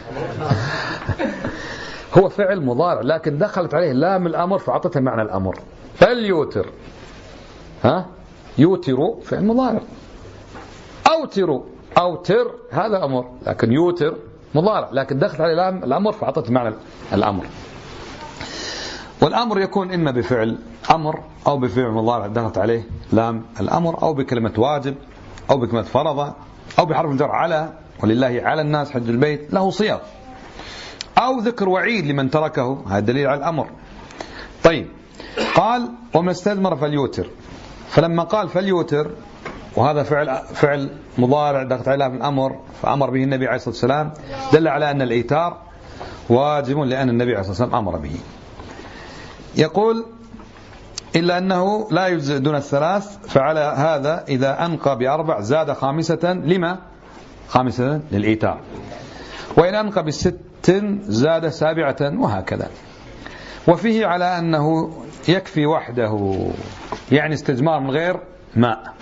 هو فعل مضارع لكن دخلت عليه لام الأمر فعطتها معنى الأمر. فليوتر، ها يوتر فعل مضارع. أوتر، أوتر هذا أمر، لكن يوتر مضارع لكن دخلت عليه لام الأمر فعطت معنى الأمر. والأمر يكون إما بفعل أمر أو بفعل مضارع دخلت عليه لام الأمر، أو بكلمة واجب، أو بكلمة فرض، أو بحرف الجر على، ولله على الناس حج البيت، له صيغ، أو ذكر وعيد لمن تركه، هذا دليل على الأمر. طيب، قال: ومن استثمر فليوتر. فلما قال فليوتر وهذا فعل فعل مضارع دخلت عليه من أمر، فأمر به النبي عليه الصلاة والسلام، دل على أن الإيتار واجب لأن النبي عليه الصلاة والسلام أمر به. يقول إلا أنه لا يجزئ دون الثلاث، فعلى هذا إذا أنقى بأربع زاد خامسة لما؟ خامسة للإيتار، وإن أنقى بست زاد سابعة، وهكذا. وفيه على أنه يكفي وحده، يعني استجمار من غير ماء.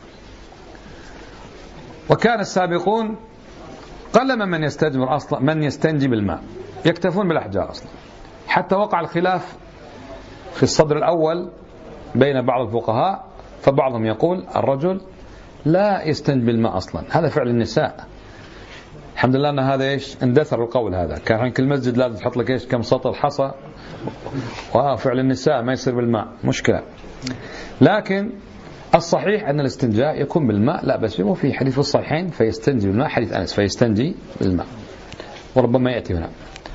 وكان السابقون قلما من يستجمر أصلا، من يستنجي بالماء، يكتفون بالأحجار أصلا. حتى وقع الخلاف في الصدر الأول بين بعض الفقهاء، فبعضهم يقول الرجل لا يستنجي بالماء أصلا، هذا فعل النساء. الحمد لله أن هذا إيش اندثر القول هذا، كان كل مسجد لازم تحط لك إيش كم سطر حصى، وفعل النساء ما يصير بالماء مشكلة. لكن الصحيح أن الاستنجاء يكون بالماء لا بس، وفي حديث الصحيحين فيستنجي بالماء، حديث أنس فيستنجي بالماء، وربما يأتي هنا.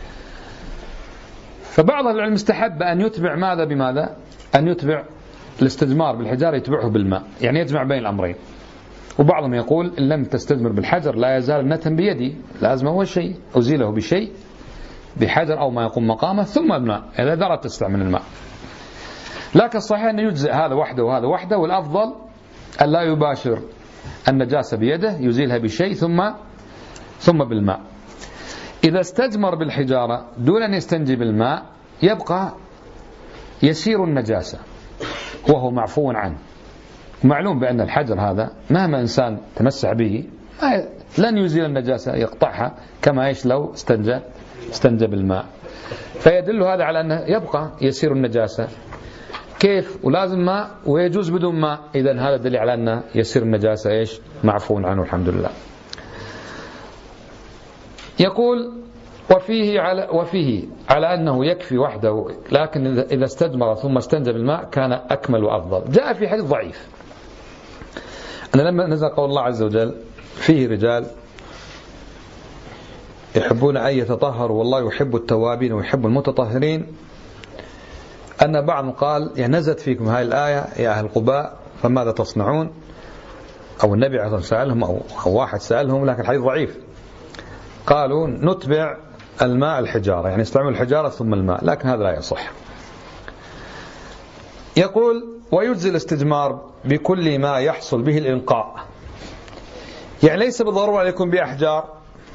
فبعض العلم استحب أن يتبع ماذا بماذا؟ أن يتبع الاستجمار بالحجارة يتبعه بالماء، يعني يجمع بين الأمرين. وبعضهم يقول إن لم تستجمر بالحجر لا يزال النتن بيدي، لازم هو شيء أزيله بشيء، بحجر أو ما يقوم مقامه، ثم الماء إذا درت تستعمل الماء. لكن الصحيح أن يجزئ هذا وحده وهذا وحده، والأفضل أن لا يباشر النجاسة بيده، يزيلها بشيء ثم ثم بالماء. إذا استجمر بالحجارة دون أن يستنجي بالماء يبقى يسير النجاسة وهو معفو عنه. معلوم بأن الحجر هذا مهما إنسان تمسح به لن يزيل النجاسة، يقطعها كما إيش لو استنجى استنجى بالماء. فيدل هذا على أنه يبقى يسير النجاسة. كيف؟ ولازم ماء ويجوز بدون ماء، إذن هذا دليل على أنه يسير النجاسة إيش معفو عنه الحمد لله. يقول وفيه على وفيه على أنه يكفي وحده، لكن إذا استجمر ثم استنجى بالماء كان أكمل وأفضل. جاء في حديث ضعيف أن لما نزل قول الله عز وجل فيه رجال يحبون أن يتطهروا والله يحب التوابين ويحب المتطهرين، أن بعضهم قال يعني نزلت فيكم هذه الآية يا أهل قباء فماذا تصنعون، أو النبي عليه الصلاة والسلام سألهم أو واحد سألهم، لكن الحديث ضعيف. قالوا نتبع الماء الحجارة، يعني استعمل الحجارة ثم الماء، لكن هذا لا يصح. يقول ويجزي الاستجمار بكل ما يحصل به الإنقاء، يعني ليس بالضرورة أن يكون بأحجار،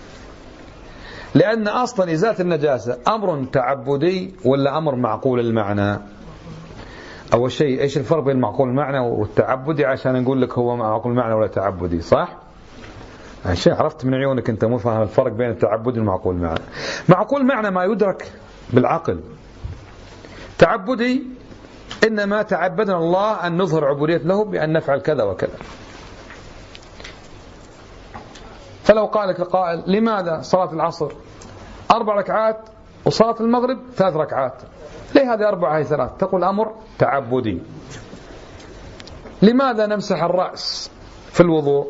لأن أصلا إزالة النجاسة أمر تعبدي ولا أمر معقول المعنى؟ أول شيء إيش الفرق بين معقول المعنى والتعبدي عشان نقول لك هو معقول المعنى ولا تعبدي، صح؟ الشيء عرفت من عيونك أنت مو فاهم الفرق بين التعبدي والمعقول المعنى. معقول المعنى ما يدرك بالعقل، تعبدي إنما تعبدنا الله أن نظهر عبودية له بأن نفعل كذا وكذا. فلو قال لك قائل لماذا صلاة العصر أربع ركعات وصلاة المغرب ثلاث ركعات، ليه هذه أربعة هي ثلاث؟ تقول أمر تعبدي. لماذا نمسح الرأس في الوضوء؟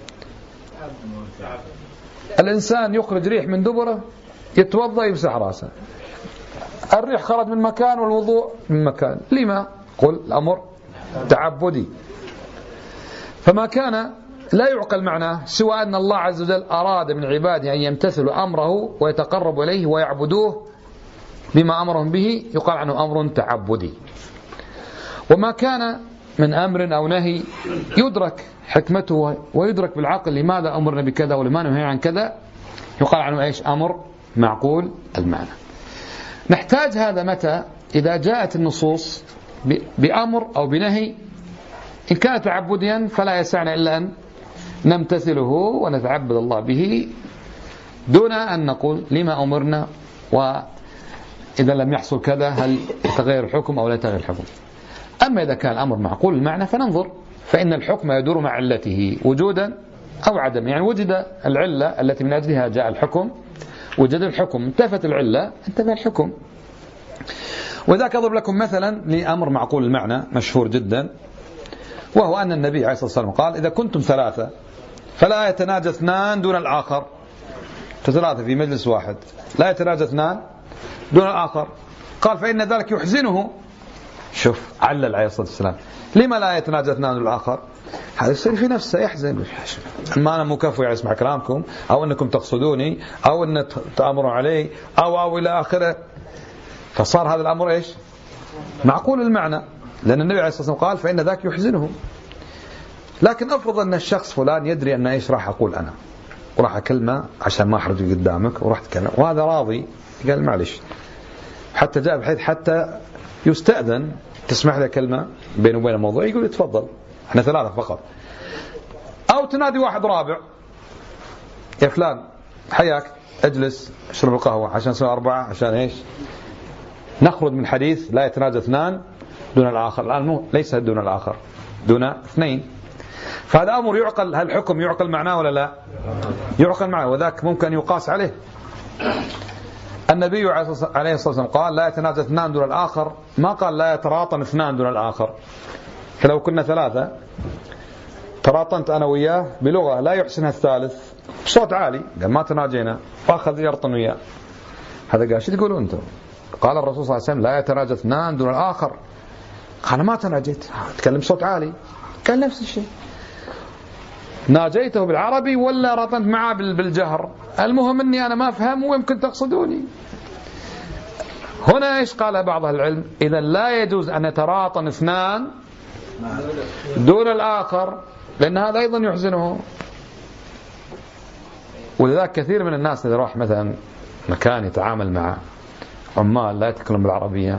الإنسان يخرج ريح من دبره يتوضأ يمسح رأسه، الريح خرج من مكان والوضوء من مكان، لما؟ قل الأمر تعبدي. فما كان لا يعقل معناه سوى أن الله عز وجل أراد من عباده أن يمتثلوا أمره ويتقربوا إليه ويعبدوه بما أمرهم به، يقال عنه أمر تعبدي. وما كان من أمر أو نهي يدرك حكمته ويدرك بالعقل لماذا أمرنا بكذا ولما نهي عن كذا، يقال عنه إيش أمر معقول المعنى. نحتاج هذا متى؟ إذا جاءت النصوص بأمر أو بنهي، إن كان تعبديا فلا يسعنا إلا أن نمتثله ونتعبد الله به دون أن نقول لما أمرنا، وإذا لم يحصل كذا هل يتغير الحكم أو لا يتغير الحكم. أما إذا كان الأمر معقول المعنى فننظر، فإن الحكم يدور مع علته وجودا أو عدم، يعني وجد العلة التي من أجلها جاء الحكم وجد الحكم، انتفت العلة انتفى الحكم. وذاك أضرب لكم مثلا لأمر معقول المعنى مشهور جدا، وهو أن النبي عليه الصلاة والسلام قال إذا كنتم ثلاثة فلا يتناجى اثنان دون الآخر، ثلاثة في مجلس واحد لا يتناجى اثنان دون الآخر، قال فإن ذلك يحزنه. شوف علل عليه الصلاة والسلام لما لا يتناجى اثنان دون الآخر؟ هذا يصير في نفسه يحزن، ما أنا مكفو يعني أسمع كلامكم، أو أنكم تقصدوني، أو أن تأمروا علي، أو أو إلى آخره. فصار هذا الأمر إيش؟ معقول المعنى، لأن النبي عليه الصلاة والسلام قال فإن ذاك يحزنه. لكن أفرض أن الشخص فلان يدري أن إيش راح أقول أنا، وراح أكلمه عشان ما أحرج قدامك، وراح أتكلم وهذا راضي، قال معلش، حتى جاء بحيث حتى يستأذن تسمح له كلمة بينه وبين الموضوع، يقول تفضل احنا ثلاثة فقط. أو تنادي واحد رابع، يا فلان حياك اجلس اشرب القهوة، عشان نسوي أربعة، عشان إيش؟ نخرج من حديث لا يتناجى اثنان دون الآخر. الآن مو ليس دون الآخر، دون اثنين. فهذا أمر يعقل، هل الحكم يعقل معناه ولا لا؟ يعقل معناه، وذاك ممكن يقاس عليه. النبي عليه الصلاة والسلام قال لا يتناجى اثنان دون الآخر، ما قال لا يتراطن اثنان دون الآخر. فلو كنا ثلاثة تراطنت أنا وياه بلغة لا يحسنها الثالث بصوت عالي، قال ما تناجينا، فأخذ يرطن وياه، هذا قال شو تقولون أنتم؟ قال الرسول صلى الله عليه وسلم لا يتناجى اثنان دون الآخر. قال ما تناجيت، تكلم صوت عالي، قال نفس الشيء. ناجيته بالعربي ولا رطنت معاه بالجهر، المهم أني أنا ما أفهم ويمكن تقصدوني. هنا إيش قال بعض أهل العلم؟ إذا لا يجوز أن يتراطن اثنان دون الآخر، لأن هذا أيضا يحزنه. ولذلك كثير من الناس إذا راح مثلا مكان يتعامل مع عمال لا يتكلم بالعربية،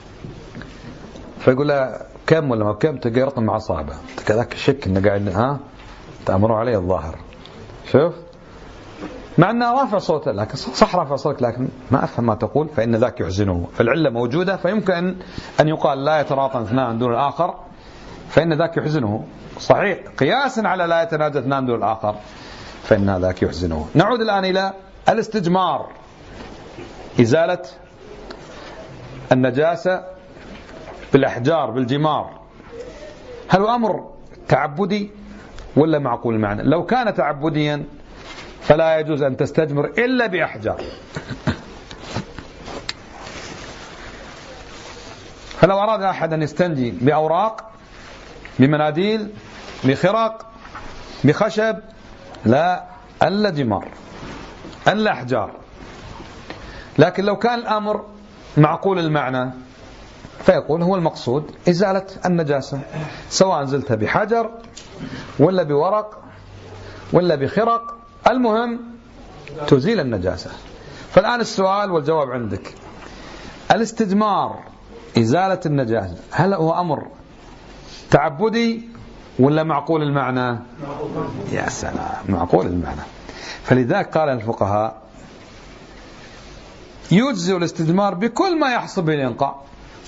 فيقول له كم ولا ما كم، تلقى يرطن مع صاحبه، كذاك الشك إنه قاعد ها تأمروا عليه الظاهر. شوف، مع أنه رافع صوته، لكن صح رافع صوتك، لكن ما أفهم ما تقول، فإن ذاك يحزنه. فالعلة موجودة، فيمكن أن يقال لا يتراطن اثنان دون الآخر، فإن ذاك يحزنه. صحيح، قياسا على لا يتناجى اثنان دون الآخر، فإن ذاك يحزنه. نعود الآن إلى الاستجمار، إزالة النجاسة بالأحجار بالجمار. هل هو أمر تعبدي ولا معقول المعنى؟ لو كان تعبديا فلا يجوز أن تستجمر إلا بأحجار. فلو أراد أحد أن يستنجي بأوراق، بمناديل، بخرق، بخشب، لا، ألا جمار، ألا أحجار. لكن لو كان الأمر معقول المعنى فيقول هو المقصود إزالة النجاسة، سواء زلتها بحجر ولا بورق ولا بخرق، المهم تزيل النجاسة. فالآن السؤال والجواب عندك، الاستجمار إزالة النجاسة هل هو أمر تعبدي ولا معقول المعنى؟ يا سلام، معقول المعنى. فلذلك قال الفقهاء يجزئ الاستجمار بكل ما يحصل به الإنقاء.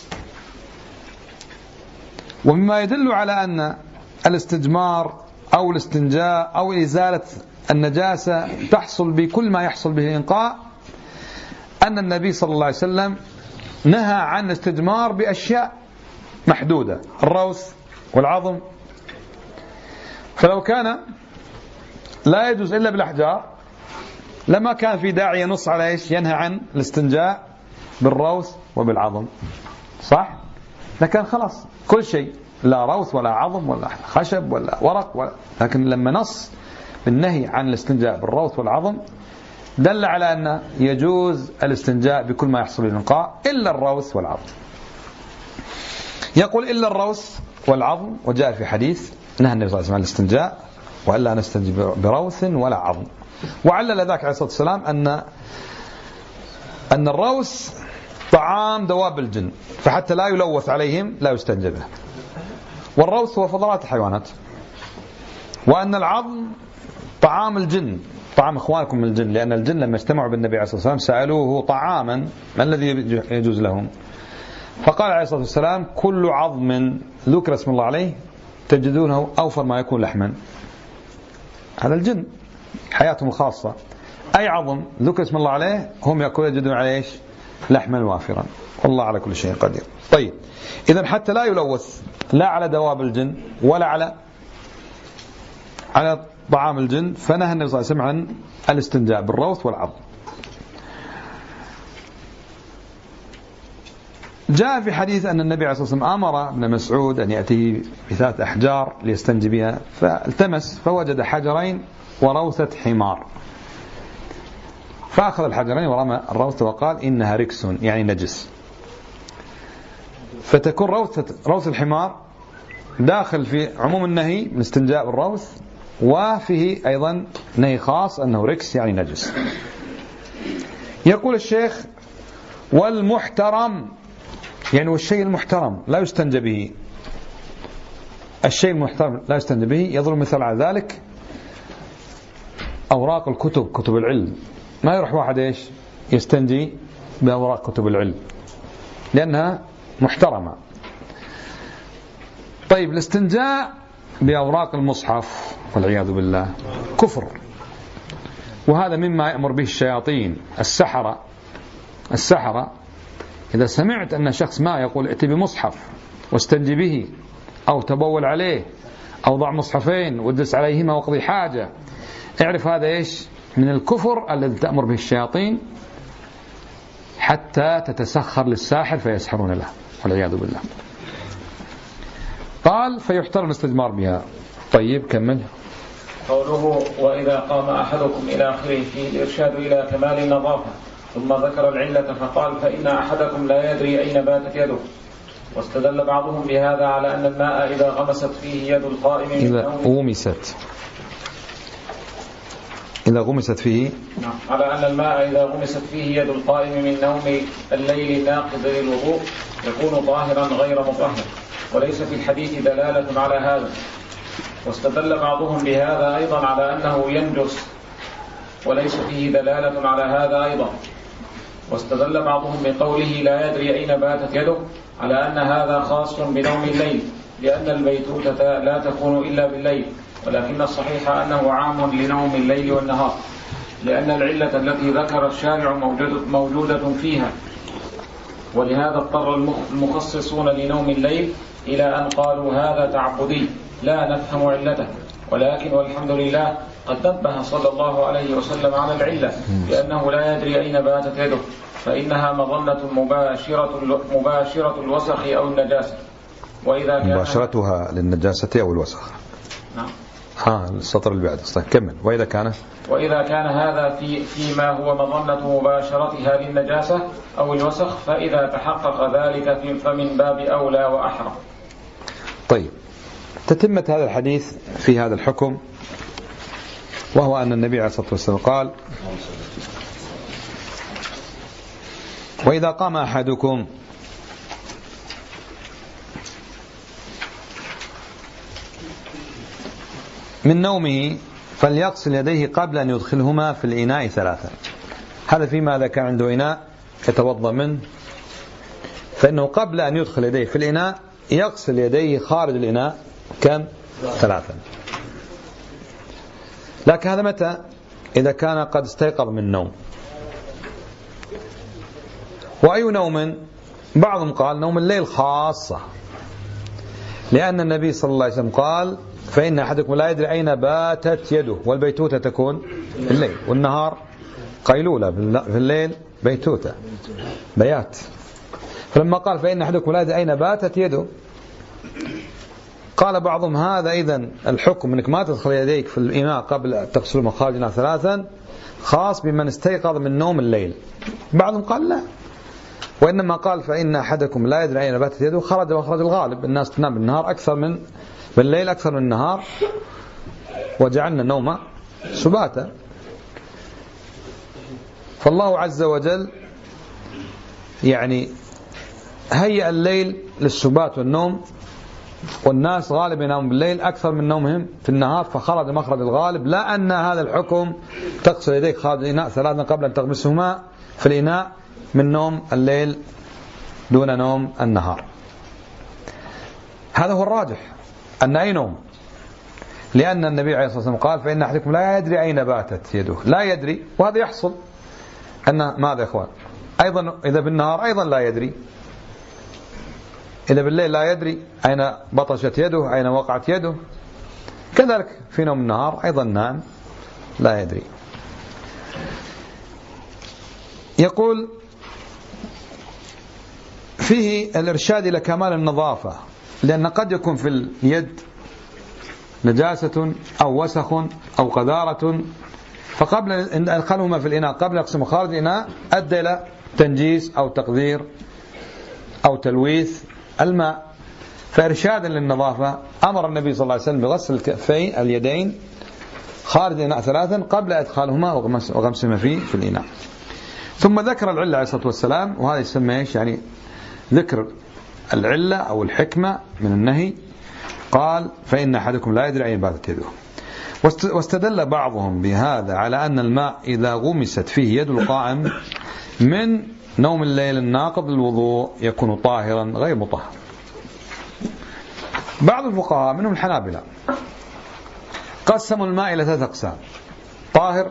ومما يدل على أن الاستجمار أو الاستنجاء أو إزالة النجاسة تحصل بكل ما يحصل به الإنقاء أن النبي صلى الله عليه وسلم نهى عن الاستجمار بأشياء محدودة، الروث والعظم. فلو كان لا يجوز إلا بالأحجار لما كان في داعي ينص على إيش؟ ينهى عن الاستنجاء بالروث وبالعظم، صح؟ لكن خلاص كل شيء، لا روث ولا عظم ولا خشب ولا ورق ولا. لكن لما نص بالنهي عن الاستنجاء بالروث والعظم دل على أن يجوز الاستنجاء بكل ما يحصل الإنقاء إلا الروث والعظم. يقول إلا الروث والعظم، وجاء في حديث نهى النبي صلى الله عليه وسلم عن الاستنجاء وإلا نستنجي بروث ولا عظم. وعلل ذاك عليه الصلاة والسلام أن أن الروث طعام دواب الجن، فحتى لا يلوث عليهم لا يستنجى به، والروث هو فضلات الحيوانات. وأن العظم طعام الجن، طعام إخوانكم من الجن، لأن الجن لما اجتمعوا بالنبي عليه الصلاة والسلام سألوه طعاما ما الذي يجوز لهم، فقال عليه الصلاة والسلام كل عظم ذكر اسم الله عليه تجدونه أوفر ما يكون لحما. هذا الجن حياتهم الخاصة، أي عظم ذكر اسم الله عليه هم يأكلون يجدون عليه إيش؟ لحما وافرا، والله على كل شيء قدير. طيب، إذن حتى لا يلوث لا على دواب الجن ولا على على طعام الجن، فنهى النبي صلى الله عليه وسلم عن الاستنجاء بالروث والعظم. جاء في حديث أن النبي عليه الصلاة والسلام أمر ابن مسعود أن يأتيه بثلاث أحجار ليستنجي بها، فالتمس فوجد حجرين وروثة حمار، فأخذ الحجرين ورمى الروثة وقال إنها ركس يعني نجس. فتكون روثة روث الحمار داخل في عموم النهي من استنجاء بالروث، وفيه أيضا نهي خاص أنه ركس يعني نجس. يقول الشيخ والمحترم، يعني والشيء المحترم لا يستنجى به، الشيء المحترم لا يستنجى به. يضرب مثال على ذلك أوراق الكتب، كتب العلم، ما يروح واحد إيش يستنجي بأوراق كتب العلم لأنها محترمة. طيب الاستنجاء بأوراق المصحف والعياذ بالله كفر، وهذا مما يأمر به الشياطين السحرة. السحرة إذا سمعت أن شخص ما يقول ائت بمصحف واستنجي به أو تبول عليه أو ضع مصحفين واجلس عليهما واقضي حاجة، اعرف هذا إيش من الكفر الذي تأمر به الشياطين حتى تتسخر للساحر فيسحرون له والعياذ بالله. قال فيحترم الاستجمار بها. طيب كمل. قوله وإذا قام أحدكم إلى آخره فيه الإرشاد إلى كمال النظافة، ثم ذكر العلة فقال فإن أحدكم لا يدري أين باتت يده. واستدل بعضهم بهذا على أن الماء إذا غمست فيه يد القائم إذا غمست إذا غمست فيه نعم. على أن الماء إذا غمست فيه يد القائم من نوم الليل الناقض للوضوء يكون طاهرا غير مطهر، وليس في الحديث دلالة على هذا. واستدل بعضهم بهذا أيضا على أنه ينجس، وليس فيه دلالة على هذا أيضا. واستدل بعضهم بقوله لا يدري أين باتت يده على أن هذا خاص بنوم الليل، لأن البيتوتة لا تكون إلا بالليل، ولكن الصحيح أنه عام لنوم الليل والنهار، لأن العلة التي ذكر الشارع موجودة فيها. ولهذا اضطر المخصصون لنوم الليل إلى أن قالوا هذا تعبدي لا نفهم علته، ولكن والحمد لله قد نبه صلى الله عليه وسلم على العلة لأنه لا يدري أين باتت يده، فإنها مظنة مباشرة, مباشرة الوسخ أو النجاسة. وإذا كان مباشرتها للنجاسة أو الوسخ. نعم. ها السطر اللي بعده طيب كمل. وإذا كان وإذا كان هذا في فيما هو مظنة مباشرتها للنجاسة أو الوسخ، فإذا تحقق ذلك فمن باب أولى وأحرى. طيب تتمة هذا الحديث في هذا الحكم، وهو أن النبي عليه الصلاة والسلام قال وإذا قام أحدكم من نومه فليغسل يديه قبل أن يدخلهما في الإناء ثلاثا. هذا فيما إذا كان عنده إناء يتوضأ منه، فإنه قبل أن يدخل يديه في الإناء يغسل يديه خارج الإناء كم؟ ثلاثا. لكن هذا متى؟ إذا كان قد استيقظ من النوم. وأي نوم؟ بعضهم قال نوم الليل خاصة، لأن النبي صلى الله عليه وسلم قال فإن أحدكم لا يدري أين باتت يده، والبيتوتة تكون الليل، والنهار قيلولة، في الليل بيتوتة بيات. فلما قال فإن أحدكم لا يدري أين باتت يده، قال بعضهم هذا إذن الحكم أنك ما تدخل يديك في الإناء قبل تغسل مخارجنا ثلاثا خاص بمن استيقظ من نوم الليل. بعضهم قال لا، وإنما قال فإن أحدكم لا يدري أين باتت يده خرج مخرج الغالب، الناس تنام بالنهار أكثر من بالليل أكثر من النهار، وجعلنا النوم سباتا. فالله عز وجل يعني هيئ الليل للسبات والنوم، والناس غالبا ينامون بالليل أكثر من نومهم في النهار، فخرج مخرج الغالب. لا أن هذا الحكم تغسل يديك خارج الإناء ثلاثا قبل أن تغمسهما في الإناء من نوم الليل دون نوم النهار. هذا هو الراجح، أن أي نوم، لأن النبي عليه الصلاة والسلام قال فإن أحدكم لا يدري أين باتت يده، لا يدري، وهذا يحصل أن ماذا يا إخوان؟ أيضا إذا بالنهار أيضا لا يدري، إذا بالليل لا يدري أين بطشت يده، أين وقعت يده، كذلك في نوم النهار أيضا نام لا يدري. يقول فيه الإرشاد إلى كمال النظافة، لأن قد يكون في اليد نجاسة أو وسخ أو قذارة، فقبل أن أدخلهما في الإناء قبل يقسم خارج الإناء أدى إلى تنجيس أو تقذير أو تلويث الماء. فإرشادا للنظافة أمر النبي صلى الله عليه وسلم بغسل الكفين اليدين خارج الإناء ثلاثا قبل إدخالهما وغمسهما فيه في الإناء. ثم ذكر العلة عليه الصلاة والسلام، وهذا يسمى إيش؟ يعني ذكر العلة أو الحكمة من النهي. قال: فإن أحدكم لا يدري أين باتت يده. واستدل بعضهم بهذا على أن الماء إذا غمست فيه يد القائم من نوم الليل الناقض للوضوء يكون طاهرا غير مطهر. بعض الفقهاء منهم الحنابلة قسموا الماء إلى ثلاث أقسام: طاهر،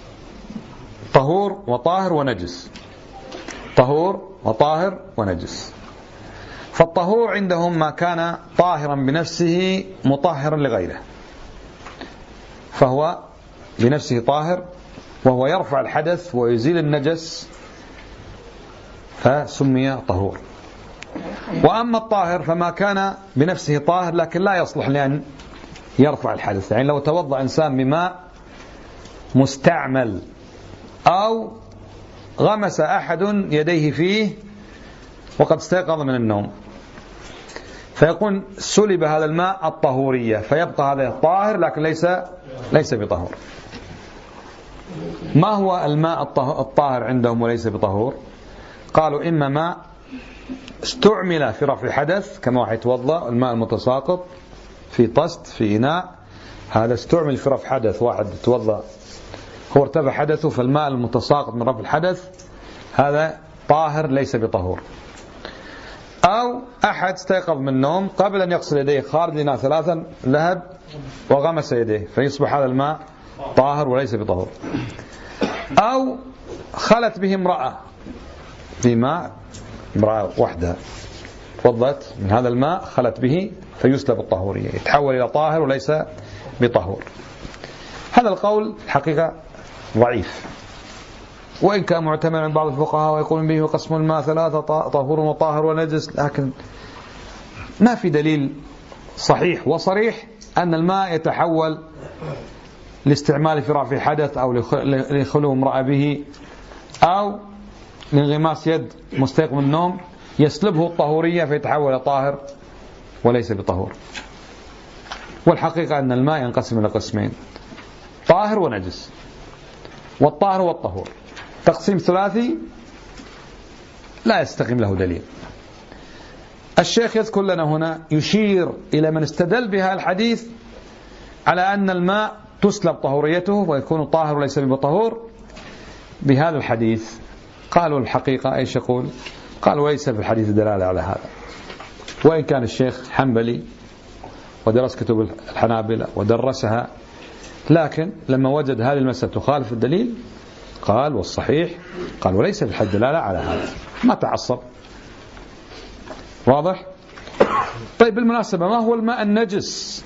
طهور، وطاهر ونجس. طهور وطاهر ونجس. فالطهور عندهم ما كان طاهرا بنفسه مطهرا لغيره، فهو بنفسه طاهر وهو يرفع الحدث ويزيل النجس فسمي طهور. وأما الطاهر فما كان بنفسه طاهر لكن لا يصلح لأن يرفع الحدث، يعني لو توضأ إنسان بماء مستعمل أو غمس أحد يديه فيه وقد استيقظ من النوم فيكون سلب هذا الماء الطهورية، فيبقى هذا الطاهر لكن ليس ليس بطهور. ما هو الماء الطاهر عندهم وليس بطهور؟ قالوا: إما ماء استعمل في رفع حدث كما واحد يتوضأ، الماء المتساقط في طست في إناء، هذا استعمل في رفع حدث، واحد يتوضأ هو ارتفع حدثه فالماء المتساقط من رفع الحدث هذا طاهر ليس بطهور. أو أحد استيقظ من النوم قبل أن يغسل يديه خارج الإناء ثلاثا ذهب وغمس يديه فيصبح هذا الماء طاهر وليس بطهور. أو خلت به امرأة في ماء، امرأة وحدها توضأت من هذا الماء خلت به فيسلب الطهورية، يتحول إلى طاهر وليس بطهور. هذا القول الحقيقة ضعيف، وإن كان معتمد عند بعض الفقهاء ويقولون به قسم الماء ثلاثة: طهور وطاهر ونجس، لكن ما في دليل صحيح وصريح أن الماء يتحول لاستعمال في رفع حدث أو لخلو امرأة به أو لانغماس يد مستيقظ من النوم يسلبه الطهورية فيتحول إلى طاهر وليس بطهور. والحقيقة أن الماء ينقسم إلى قسمين: طاهر ونجس. والطاهر والطهور تقسيم ثلاثي لا يستقيم له دليل. الشيخ يذكر لنا هنا يشير إلى من استدل بها الحديث على أن الماء تسلب طهوريته ويكون طاهر وليس بطهور بهذا الحديث. قالوا الحقيقة ايش يقول؟ قالوا ليس في الحديث دلالة على هذا، وإن كان الشيخ حنبلي ودرس كتب الحنابلة ودرسها، لكن لما وجد هذه المسألة تخالف الدليل قال والصحيح قال وليس في الحديث دلالة على هذا، ما تعصب. واضح؟ طيب بالمناسبة ما هو الماء النجس؟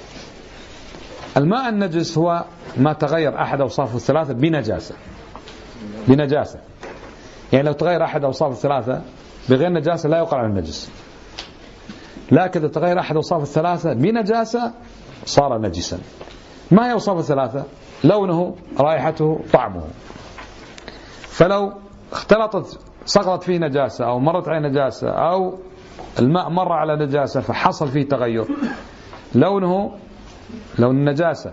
الماء النجس هو ما تغير أحد أوصافه الثلاثة بنجاسة. بنجاسة يعني لو تغير أحد أوصافه الثلاثة بغير نجاسة لا يقال عنه النجس، لكن إذا تغير أحد أوصافه الثلاثة بنجاسة صار نجسا. ما هي أوصافه الثلاثة؟ لونه، رائحته، طعمه. فلو اختلطت سقطت فيه نجاسة أو مرت عليه نجاسة أو الماء مر على نجاسة فحصل فيه تغير، لونه لون النجاسة،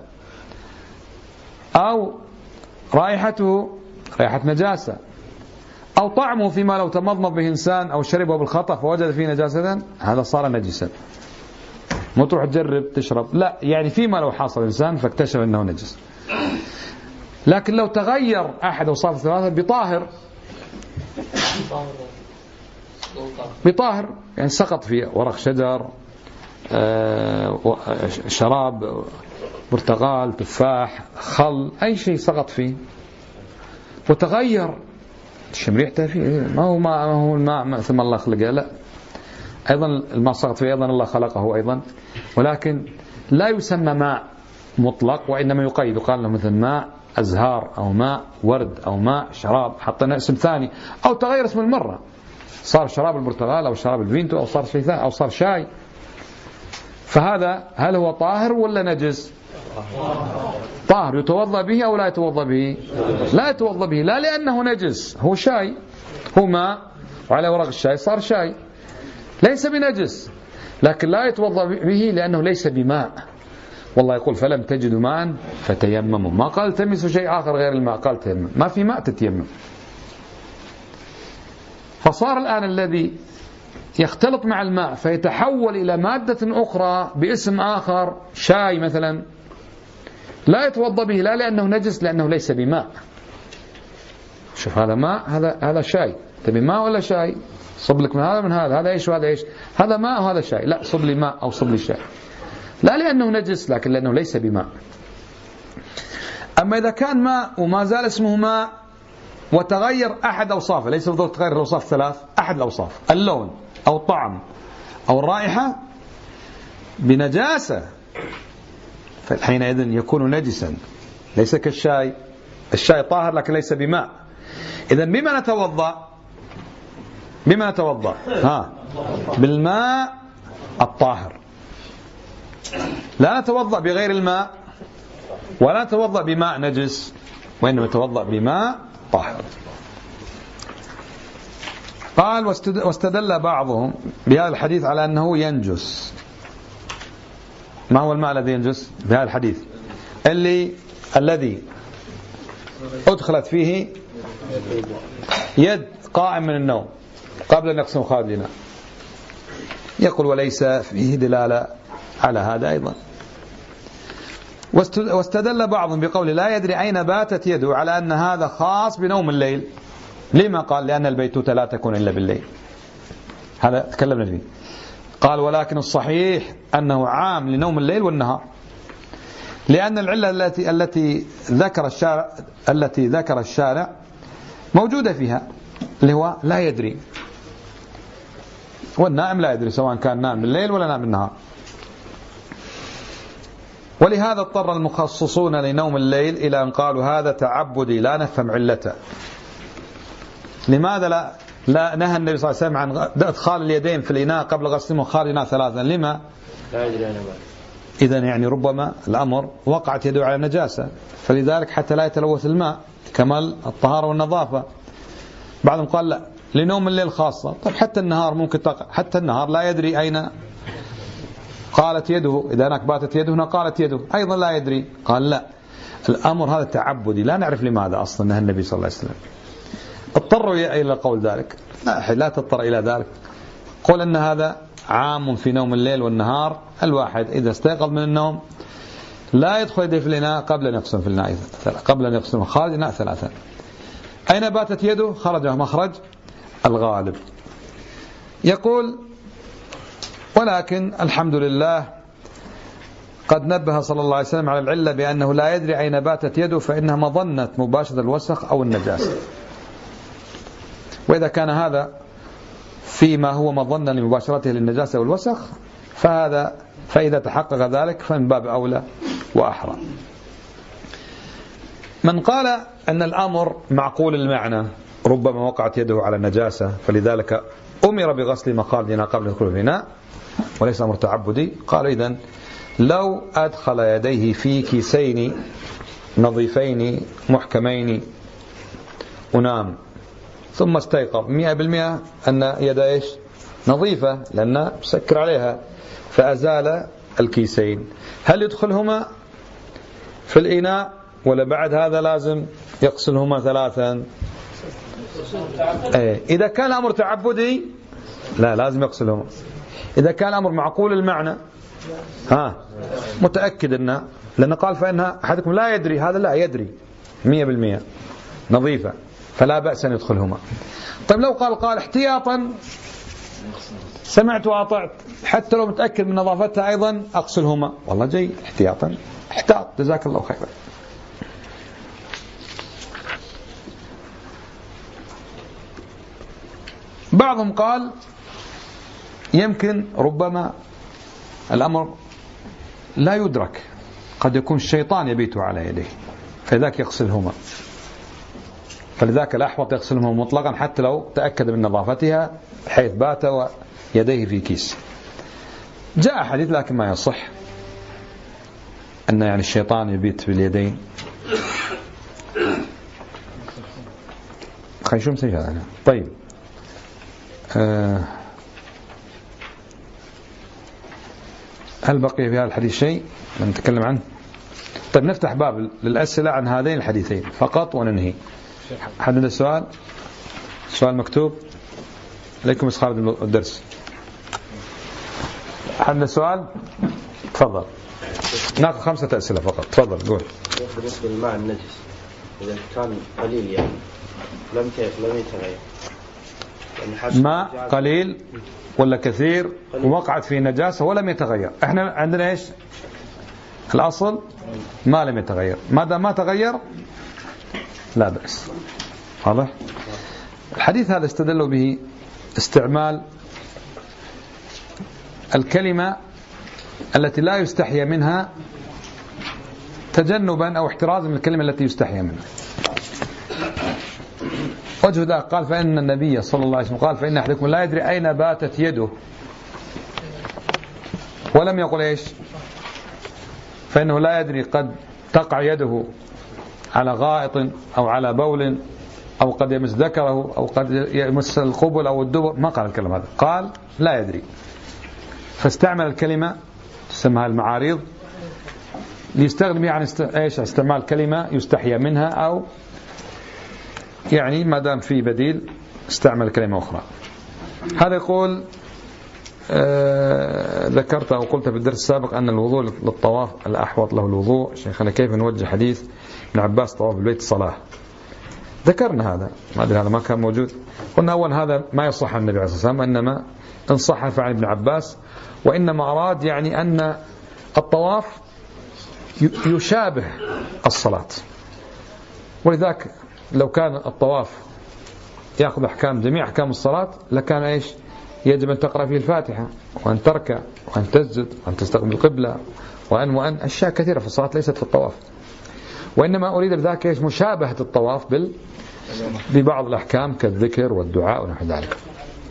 أو رائحته رائحة نجاسة، أو طعمه فيما لو تمضمض به إنسان أو شربه بالخطأ فوجد فيه نجاسة، هذا صار نجسا. مو تروح تجرب تشرب، لا، يعني فيما لو حاصل إنسان فاكتشف أنه نجس. لكن لو تغير أحد أوصاف الثلاثة بطاهر بطاهر يعني سقط فيه ورق شجر، شراب، برتقال، تفاح، خل، أي شيء سقط فيه وتغير، شم ريحته فيه، ما هو ما هو الماء ثم الله خلقه، لا، أيضا الماء سقط فيه أيضا الله خلقه أيضا، ولكن لا يسمى ماء مطلق، وإنما يقيد، قال له مثل ماء أزهار أو ماء ورد أو ماء شراب، حطينا اسم ثاني، أو تغير اسم المرة، صار شراب البرتقال أو شراب الفينتو أو صار شيء ثاني أو صار شاي، فهذا هل هو طاهر ولا نجس؟ طاهر. يتوضأ به أو لا يتوضأ به؟ لا يتوضأ به، لا لأنه نجس، هو شاي، هو ماء وعلى ورق الشاي صار شاي، ليس بنجس، لكن لا يتوضأ به لأنه ليس بماء. والله يقول فلم تجدوا ماء فتيمموا، ما قال تمسوا شيء آخر غير الماء، قال تيمم، ما في ماء تتيمم. فصار الآن الذي يختلط مع الماء فيتحول إلى مادة أخرى باسم آخر، شاي مثلا، لا يتوضأ به، لا لأنه نجس، لأنه ليس بماء. شوف هذا ماء، هذا هذا شاي، تبي ماء ولا شاي؟ صب لك من هذا من هذا، هذا ايش وهذا ايش؟ هذا ماء وهذا شاي، لا صب لي ماء أو صب لي شاي، لا لأنه نجس لكن لأنه ليس بماء. أما إذا كان ماء وما زال اسمه ماء وتغير أحد أوصافه، ليس بالضبط تغير الأوصاف ثلاث، أحد الأوصاف، اللون أو الطعم أو الرائحة بنجاسة، فحينئذ يكون نجسا، ليس كالشاي. الشاي طاهر لكن ليس بماء. إذن بما نتوضأ؟ بما نتوضأ؟ ها، بالماء الطاهر، لا نتوضأ بغير الماء ولا نتوضأ بماء نجس، وإنما نتوضأ بماء طاهر. قال واستدل بعضهم بهذا الحديث على أنه ينجس. ما هو الماء الذي ينجس بهذا الحديث؟ اللي الذي أدخلت فيه يد قائم من النوم قبل أن يقسم خارج الإناء. يقول وليس فيه دلالة على هذا أيضا. واستدل بعضهم بقول لا يدري أين باتت يده على أن هذا خاص بنوم الليل. لما قال؟ لأن البيتوتة لا تكون إلا بالليل، هذا تكلمنا فيه. قال ولكن الصحيح أنه عام لنوم الليل والنهار، لأن العلة التي التي ذكر الشارع التي ذكر الشارع موجودة فيها، اللي هو لا يدري، والنائم لا يدري سواء كان نام بالليل ولا نام بالنهار. ولهذا اضطر المخصصون لنوم الليل إلى أن قالوا هذا تعبدي لا نفهم علته. لماذا لا لا نهى النبي صلى الله عليه وسلم عن ادخال اليدين في الإناء قبل غسلهم وخارج الإناء ثلاثا؟ لما؟ لا يدري أنا ما. إذن يعني ربما الأمر وقعت يده على نجاسة، فلذلك حتى لا يتلوث الماء، كمال الطهارة والنظافة. بعضهم قال لا لنوم الليل خاصة. طب حتى النهار ممكن تقع، حتى النهار لا يدري أين قالت يده، إذا هناك باتت يده هنا قالت يده أيضا لا يدري. قال لا، الأمر هذا تعبدي، لا نعرف لماذا أصلا نهى النبي صلى الله عليه وسلم. اضطروا إلى قول ذلك، لا لا تضطر إلى ذلك. قل أن هذا عام في نوم الليل والنهار. الواحد إذا استيقظ من النوم لا يدخل يده في الإناء قبل أن يقسم في الإناء قبل أن يقسم خارج الإناء ثلاثا. أين باتت يده؟ خرج مخرج الغالب. يقول ولكن الحمد لله قد نبه صلى الله عليه وسلم على العلة بأنه لا يدري أين باتت يده، فإنها مظنة مباشرة الوسخ أو النجاسة. وإذا كان هذا فيما هو مظنة لمباشرته للنجاسة والوسخ فهذا فإذا تحقق ذلك فمن باب أولى وأحرى. من قال أن الأمر معقول المعنى، ربما وقعت يده على النجاسة فلذلك أمر بغسل مخارجنا قبل دخول الإناء وليس أمر تعبدي، قال إذن لو أدخل يديه في كيسين نظيفين محكمين ونام ثم استيقظ مئة بالمئة أن يد إيش نظيفة لأنه مسكر عليها، فأزال الكيسين، هل يدخلهما في الإناء ولا بعد هذا لازم يغسلهما ثلاثا؟ ايه إذا كان الأمر تعبدي لا لازم يغسلهما. إذا كان الأمر معقول المعنى ها متأكد أنه، لأن قال فإنها أحدكم لا يدري، هذا لا يدري مئة بالمئة نظيفة فلا بأس أن يدخلهما. طيب لو قال قال احتياطا سمعت وأطعت حتى لو متأكد من نظافتها أيضا أغسلهما، والله جيد احتياطا احتاط جزاك الله خيرا. بعضهم قال يمكن ربما الأمر لا يدرك، قد يكون الشيطان يبيت على يديه فذاك يغسلهما. فلذلك الأحوط يغسلهما مطلقا حتى لو تأكد من نظافتها حيث بات ويديه في كيس. جاء حديث لكن ما يصح أن يعني الشيطان يبيت باليدين. خيشوم سيجا. طيب أه هل بقي في هذا الحديث شيء نتكلم عنه؟ طيب نفتح باب للأسئلة عن هذين الحديثين فقط وننهي. حد عنده سؤال؟ سؤال مكتوب عليكم إسخار الدرس. حد عنده سؤال؟ تفضل. ناخذ خمسة أسئلة فقط. تفضل قول. بالنسبة للماء النجس إذا كان قليل يعني لم لم يتغير يعني ماء قليل ولا كثير ووقعت فيه نجاسة ولم يتغير، احنا عندنا ايش الأصل؟ ما لم يتغير. ما دام ما تغير لا بأس. واضح؟ الحديث هذا استدلوا به استعمال الكلمة التي لا يستحيا منها تجنبا أو احترازا من الكلمة التي يستحيا منها. وجه ذلك قال فإن النبي صلى الله عليه وسلم قال فإن أحدكم لا يدري أين باتت يده، ولم يقل إيش؟ فإنه لا يدري قد تقع يده على غائط أو على بول أو قد يمس ذكره أو قد يمس القبل أو الدبر. ما قال الكلام هذا، قال لا يدري. فاستعمل الكلمة تسمى المعاريض ليستغني بها عن است... ايش استعمال كلمة يستحيا منها، أو يعني ما دام في بديل استعمل كلمة أخرى. هذا يقول آه ذكرت أو قلت في الدرس السابق أن الوضوء للطواف الأحوط له الوضوء. شيخنا كيف نوجه حديث ابن عباس طواف البيت الصلاة؟ ذكرنا هذا، ما أدري هذا ما كان موجود. قلنا أول هذا ما يصح عن النبي عليه الصلاة والسلام، إنما إن صح فعن ابن عباس، وإنما أراد يعني أن الطواف يشابه الصلاة، ولذلك لو كان الطواف يأخذ أحكام جميع أحكام الصلاة لكان إيش؟ يجب أن تقرأ فيه الفاتحة وأن تركع وأن تسجد وأن تستقبل القبلة وأن وأن أشياء كثيرة في الصلاة ليست في الطواف. وإنما أريد بذلك إيش؟ مشابهة الطواف بال ببعض الأحكام كالذكر والدعاء ونحو ذلك.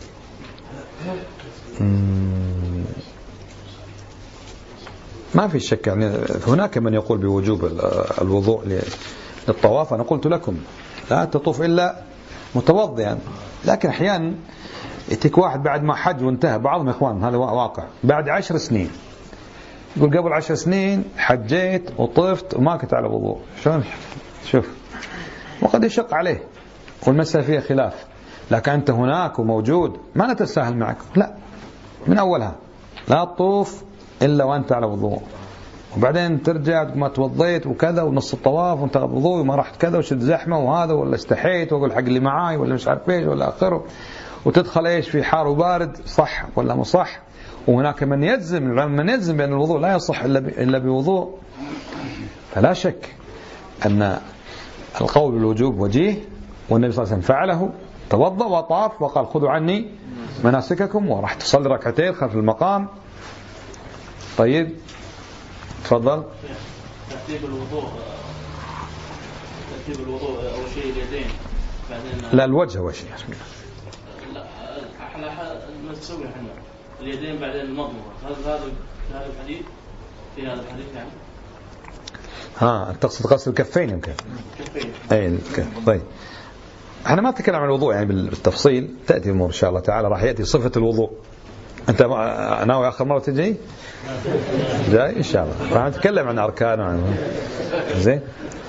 ما في شك يعني هناك من يقول بوجوب الوضوء للطواف. أنا قلت لكم لا تطوف إلا متوضئا، لكن أحيانا يتك واحد بعد ما حج وانتهى، بعضهم إخوان هذا واقع، بعد عشر سنين يقول قبل عشر سنين حجيت وطفت وما كنت على وضوء. شلون؟ شوف، وقد يشق عليه والمسألة فيها خلاف، لكن أنت هناك وموجود ما نتساهل معك، لا من أولها لا تطوف إلا وأنت على وضوء، وبعدين ترجع ما توضيت وكذا ونص الطواف وانت على وضوء وما رحت كذا وشد زحمة وهذا ولا استحيت واقول حق اللي معاي ولا مش عارف ايش ولا آخره، وتدخل ايش في حار وبارد، صح ولا مو صح؟ وهناك من يجزم من يجزم بأن الوضوء لا يصح إلا بوضوء. فلا شك أن القول بالوجوب وجيه، والنبي صلى الله عليه وسلم فعله، توضأ وطاف وقال خذوا عني مناسككم، وراح تصلي ركعتين خلف المقام. طيب تفضل. ترتيب الوضوء ترتيب الوضوء أول شيء اليدين بعدين لا الوجه أول شيء. لا احنا ما نسوي احنا اليدين بعدين المضمضة. هذا هذا هذا الحديث في هذا الحديث يعني ها تقصد غسل الكفين يمكن. كفين. أي طيب احنا ما نتكلم عن الوضوء يعني بالتفصيل، تأتي الأمور إن شاء الله تعالى، راح يأتي صفة الوضوء. أنت ناوي آخر مرة تجي؟ جاي إن شاء الله. راح نتكلم عن أركان وعن زين.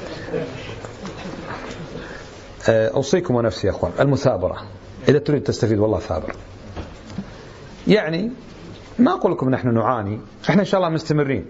أوصيكم ونفسي يا أخوان المثابرة، إذا تريد تستفيد والله ثابر. يعني ما أقول لكم نحن نعاني، إحنا إن شاء الله مستمرين،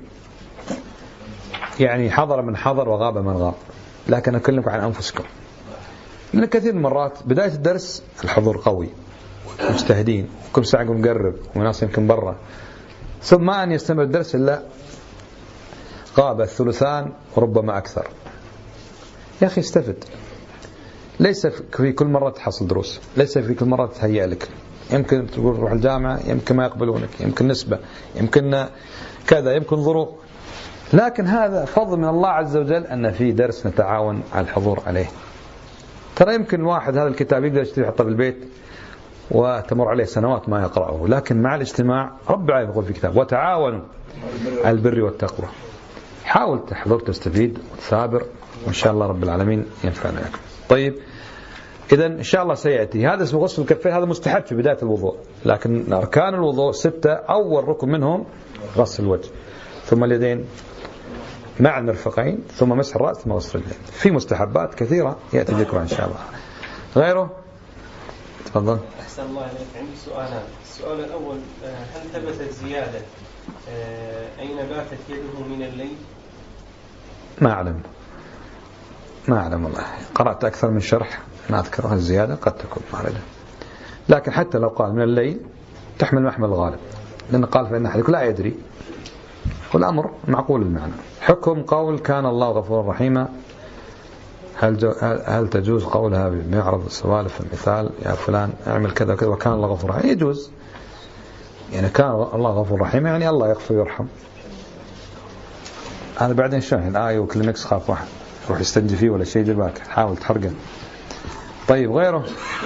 يعني حضر من حضر وغاب من غاب، لكن أكلمكم عن أنفسكم. لأن كثير من المرات بداية الدرس الحضور قوي مجتهدين وكل ساعة نقرب وناس يمكن برا، ثم أن يستمر الدرس إلا غاب الثلثان وربما أكثر. يا أخي استفد، ليس في كل مرة تحصل دروس، ليس في كل مرة تهيأ لك، يمكن تقول روح الجامعة، يمكن ما يقبلونك، يمكن نسبة، يمكن كذا، يمكن ظروف، لكن هذا فضل من الله عز وجل أن في درس نتعاون على الحضور عليه. ترى يمكن واحد هذا الكتاب يقدر يشتري يحطه في البيت وتمر عليه سنوات ما يقرأه، لكن مع الاجتماع رب العالمين يقول في كتاب وتعاونوا على البر والتقوى. حاول تحضر تستفيد وتثابر، وإن شاء الله رب العالمين ينفعنا لكم. طيب إذا إن شاء الله سيأتي هذا اسمه غسل الكفين، هذا مستحب في بداية الوضوء، لكن أركان الوضوء ستة، أول ركن منهم غسل الوجه، ثم اليدين مع المرفقين، ثم مسح الرأس، ثم غسل اليدين. في مستحبات كثيرة يأتي ذكرها إن شاء الله. غيره تفضل. أحسن الله عليك. عندي سؤالان. السؤال الأول، هل ثبتت زيادة أين باتت يده من الليل؟ ما أعلم ما أعلم والله، قرأت أكثر من شرح ما أذكرها الزيادة، قد تكون واردة، لكن حتى لو قال من الليل تحمل محمل الغالب، لأن قال فإن أحدكم لا يدري، والأمر معقول المعنى. حكم قول كان الله غفورا رحيما، هل هل تجوز قولها بمعرض السوالف المثال يا فلان اعمل كذا وكذا وكان الله غفورا رحيما؟ يجوز، يعني كان الله غفورا رحيما يعني الله يغفر ويرحم. هذا بعدين شرح الآية وكلينكس خاف واحد روح يستنجي فيه ولا شيء دلوقتي حاول تحرقه. طيب غيره.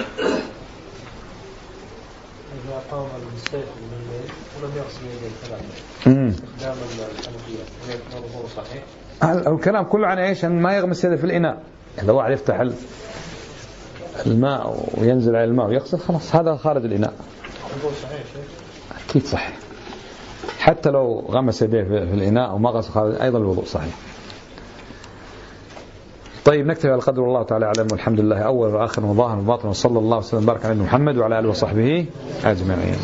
إذا قام بالسيف من الليل ولم يغسل يديه ثلاثة استخدام الحنفية هل يكون صحيح؟ الكلام كله عن ايش؟ أن ما يغمس يده في الإناء. إذا واحد يفتح الماء وينزل على الماء ويغسل خلاص هذا خارج الإناء. الوضوء صحيح شيخ؟ أكيد صحيح، حتى لو غمس يديه في الإناء وما غسل خارج أيضا الوضوء صحيح. طيب نكتفي على القدر، والله تعالى أعلم، والحمد لله أول وآخر وظاهر وباطن، وصلى الله وسلم وبارك على محمد وعلى آله وصحبه أجمعين.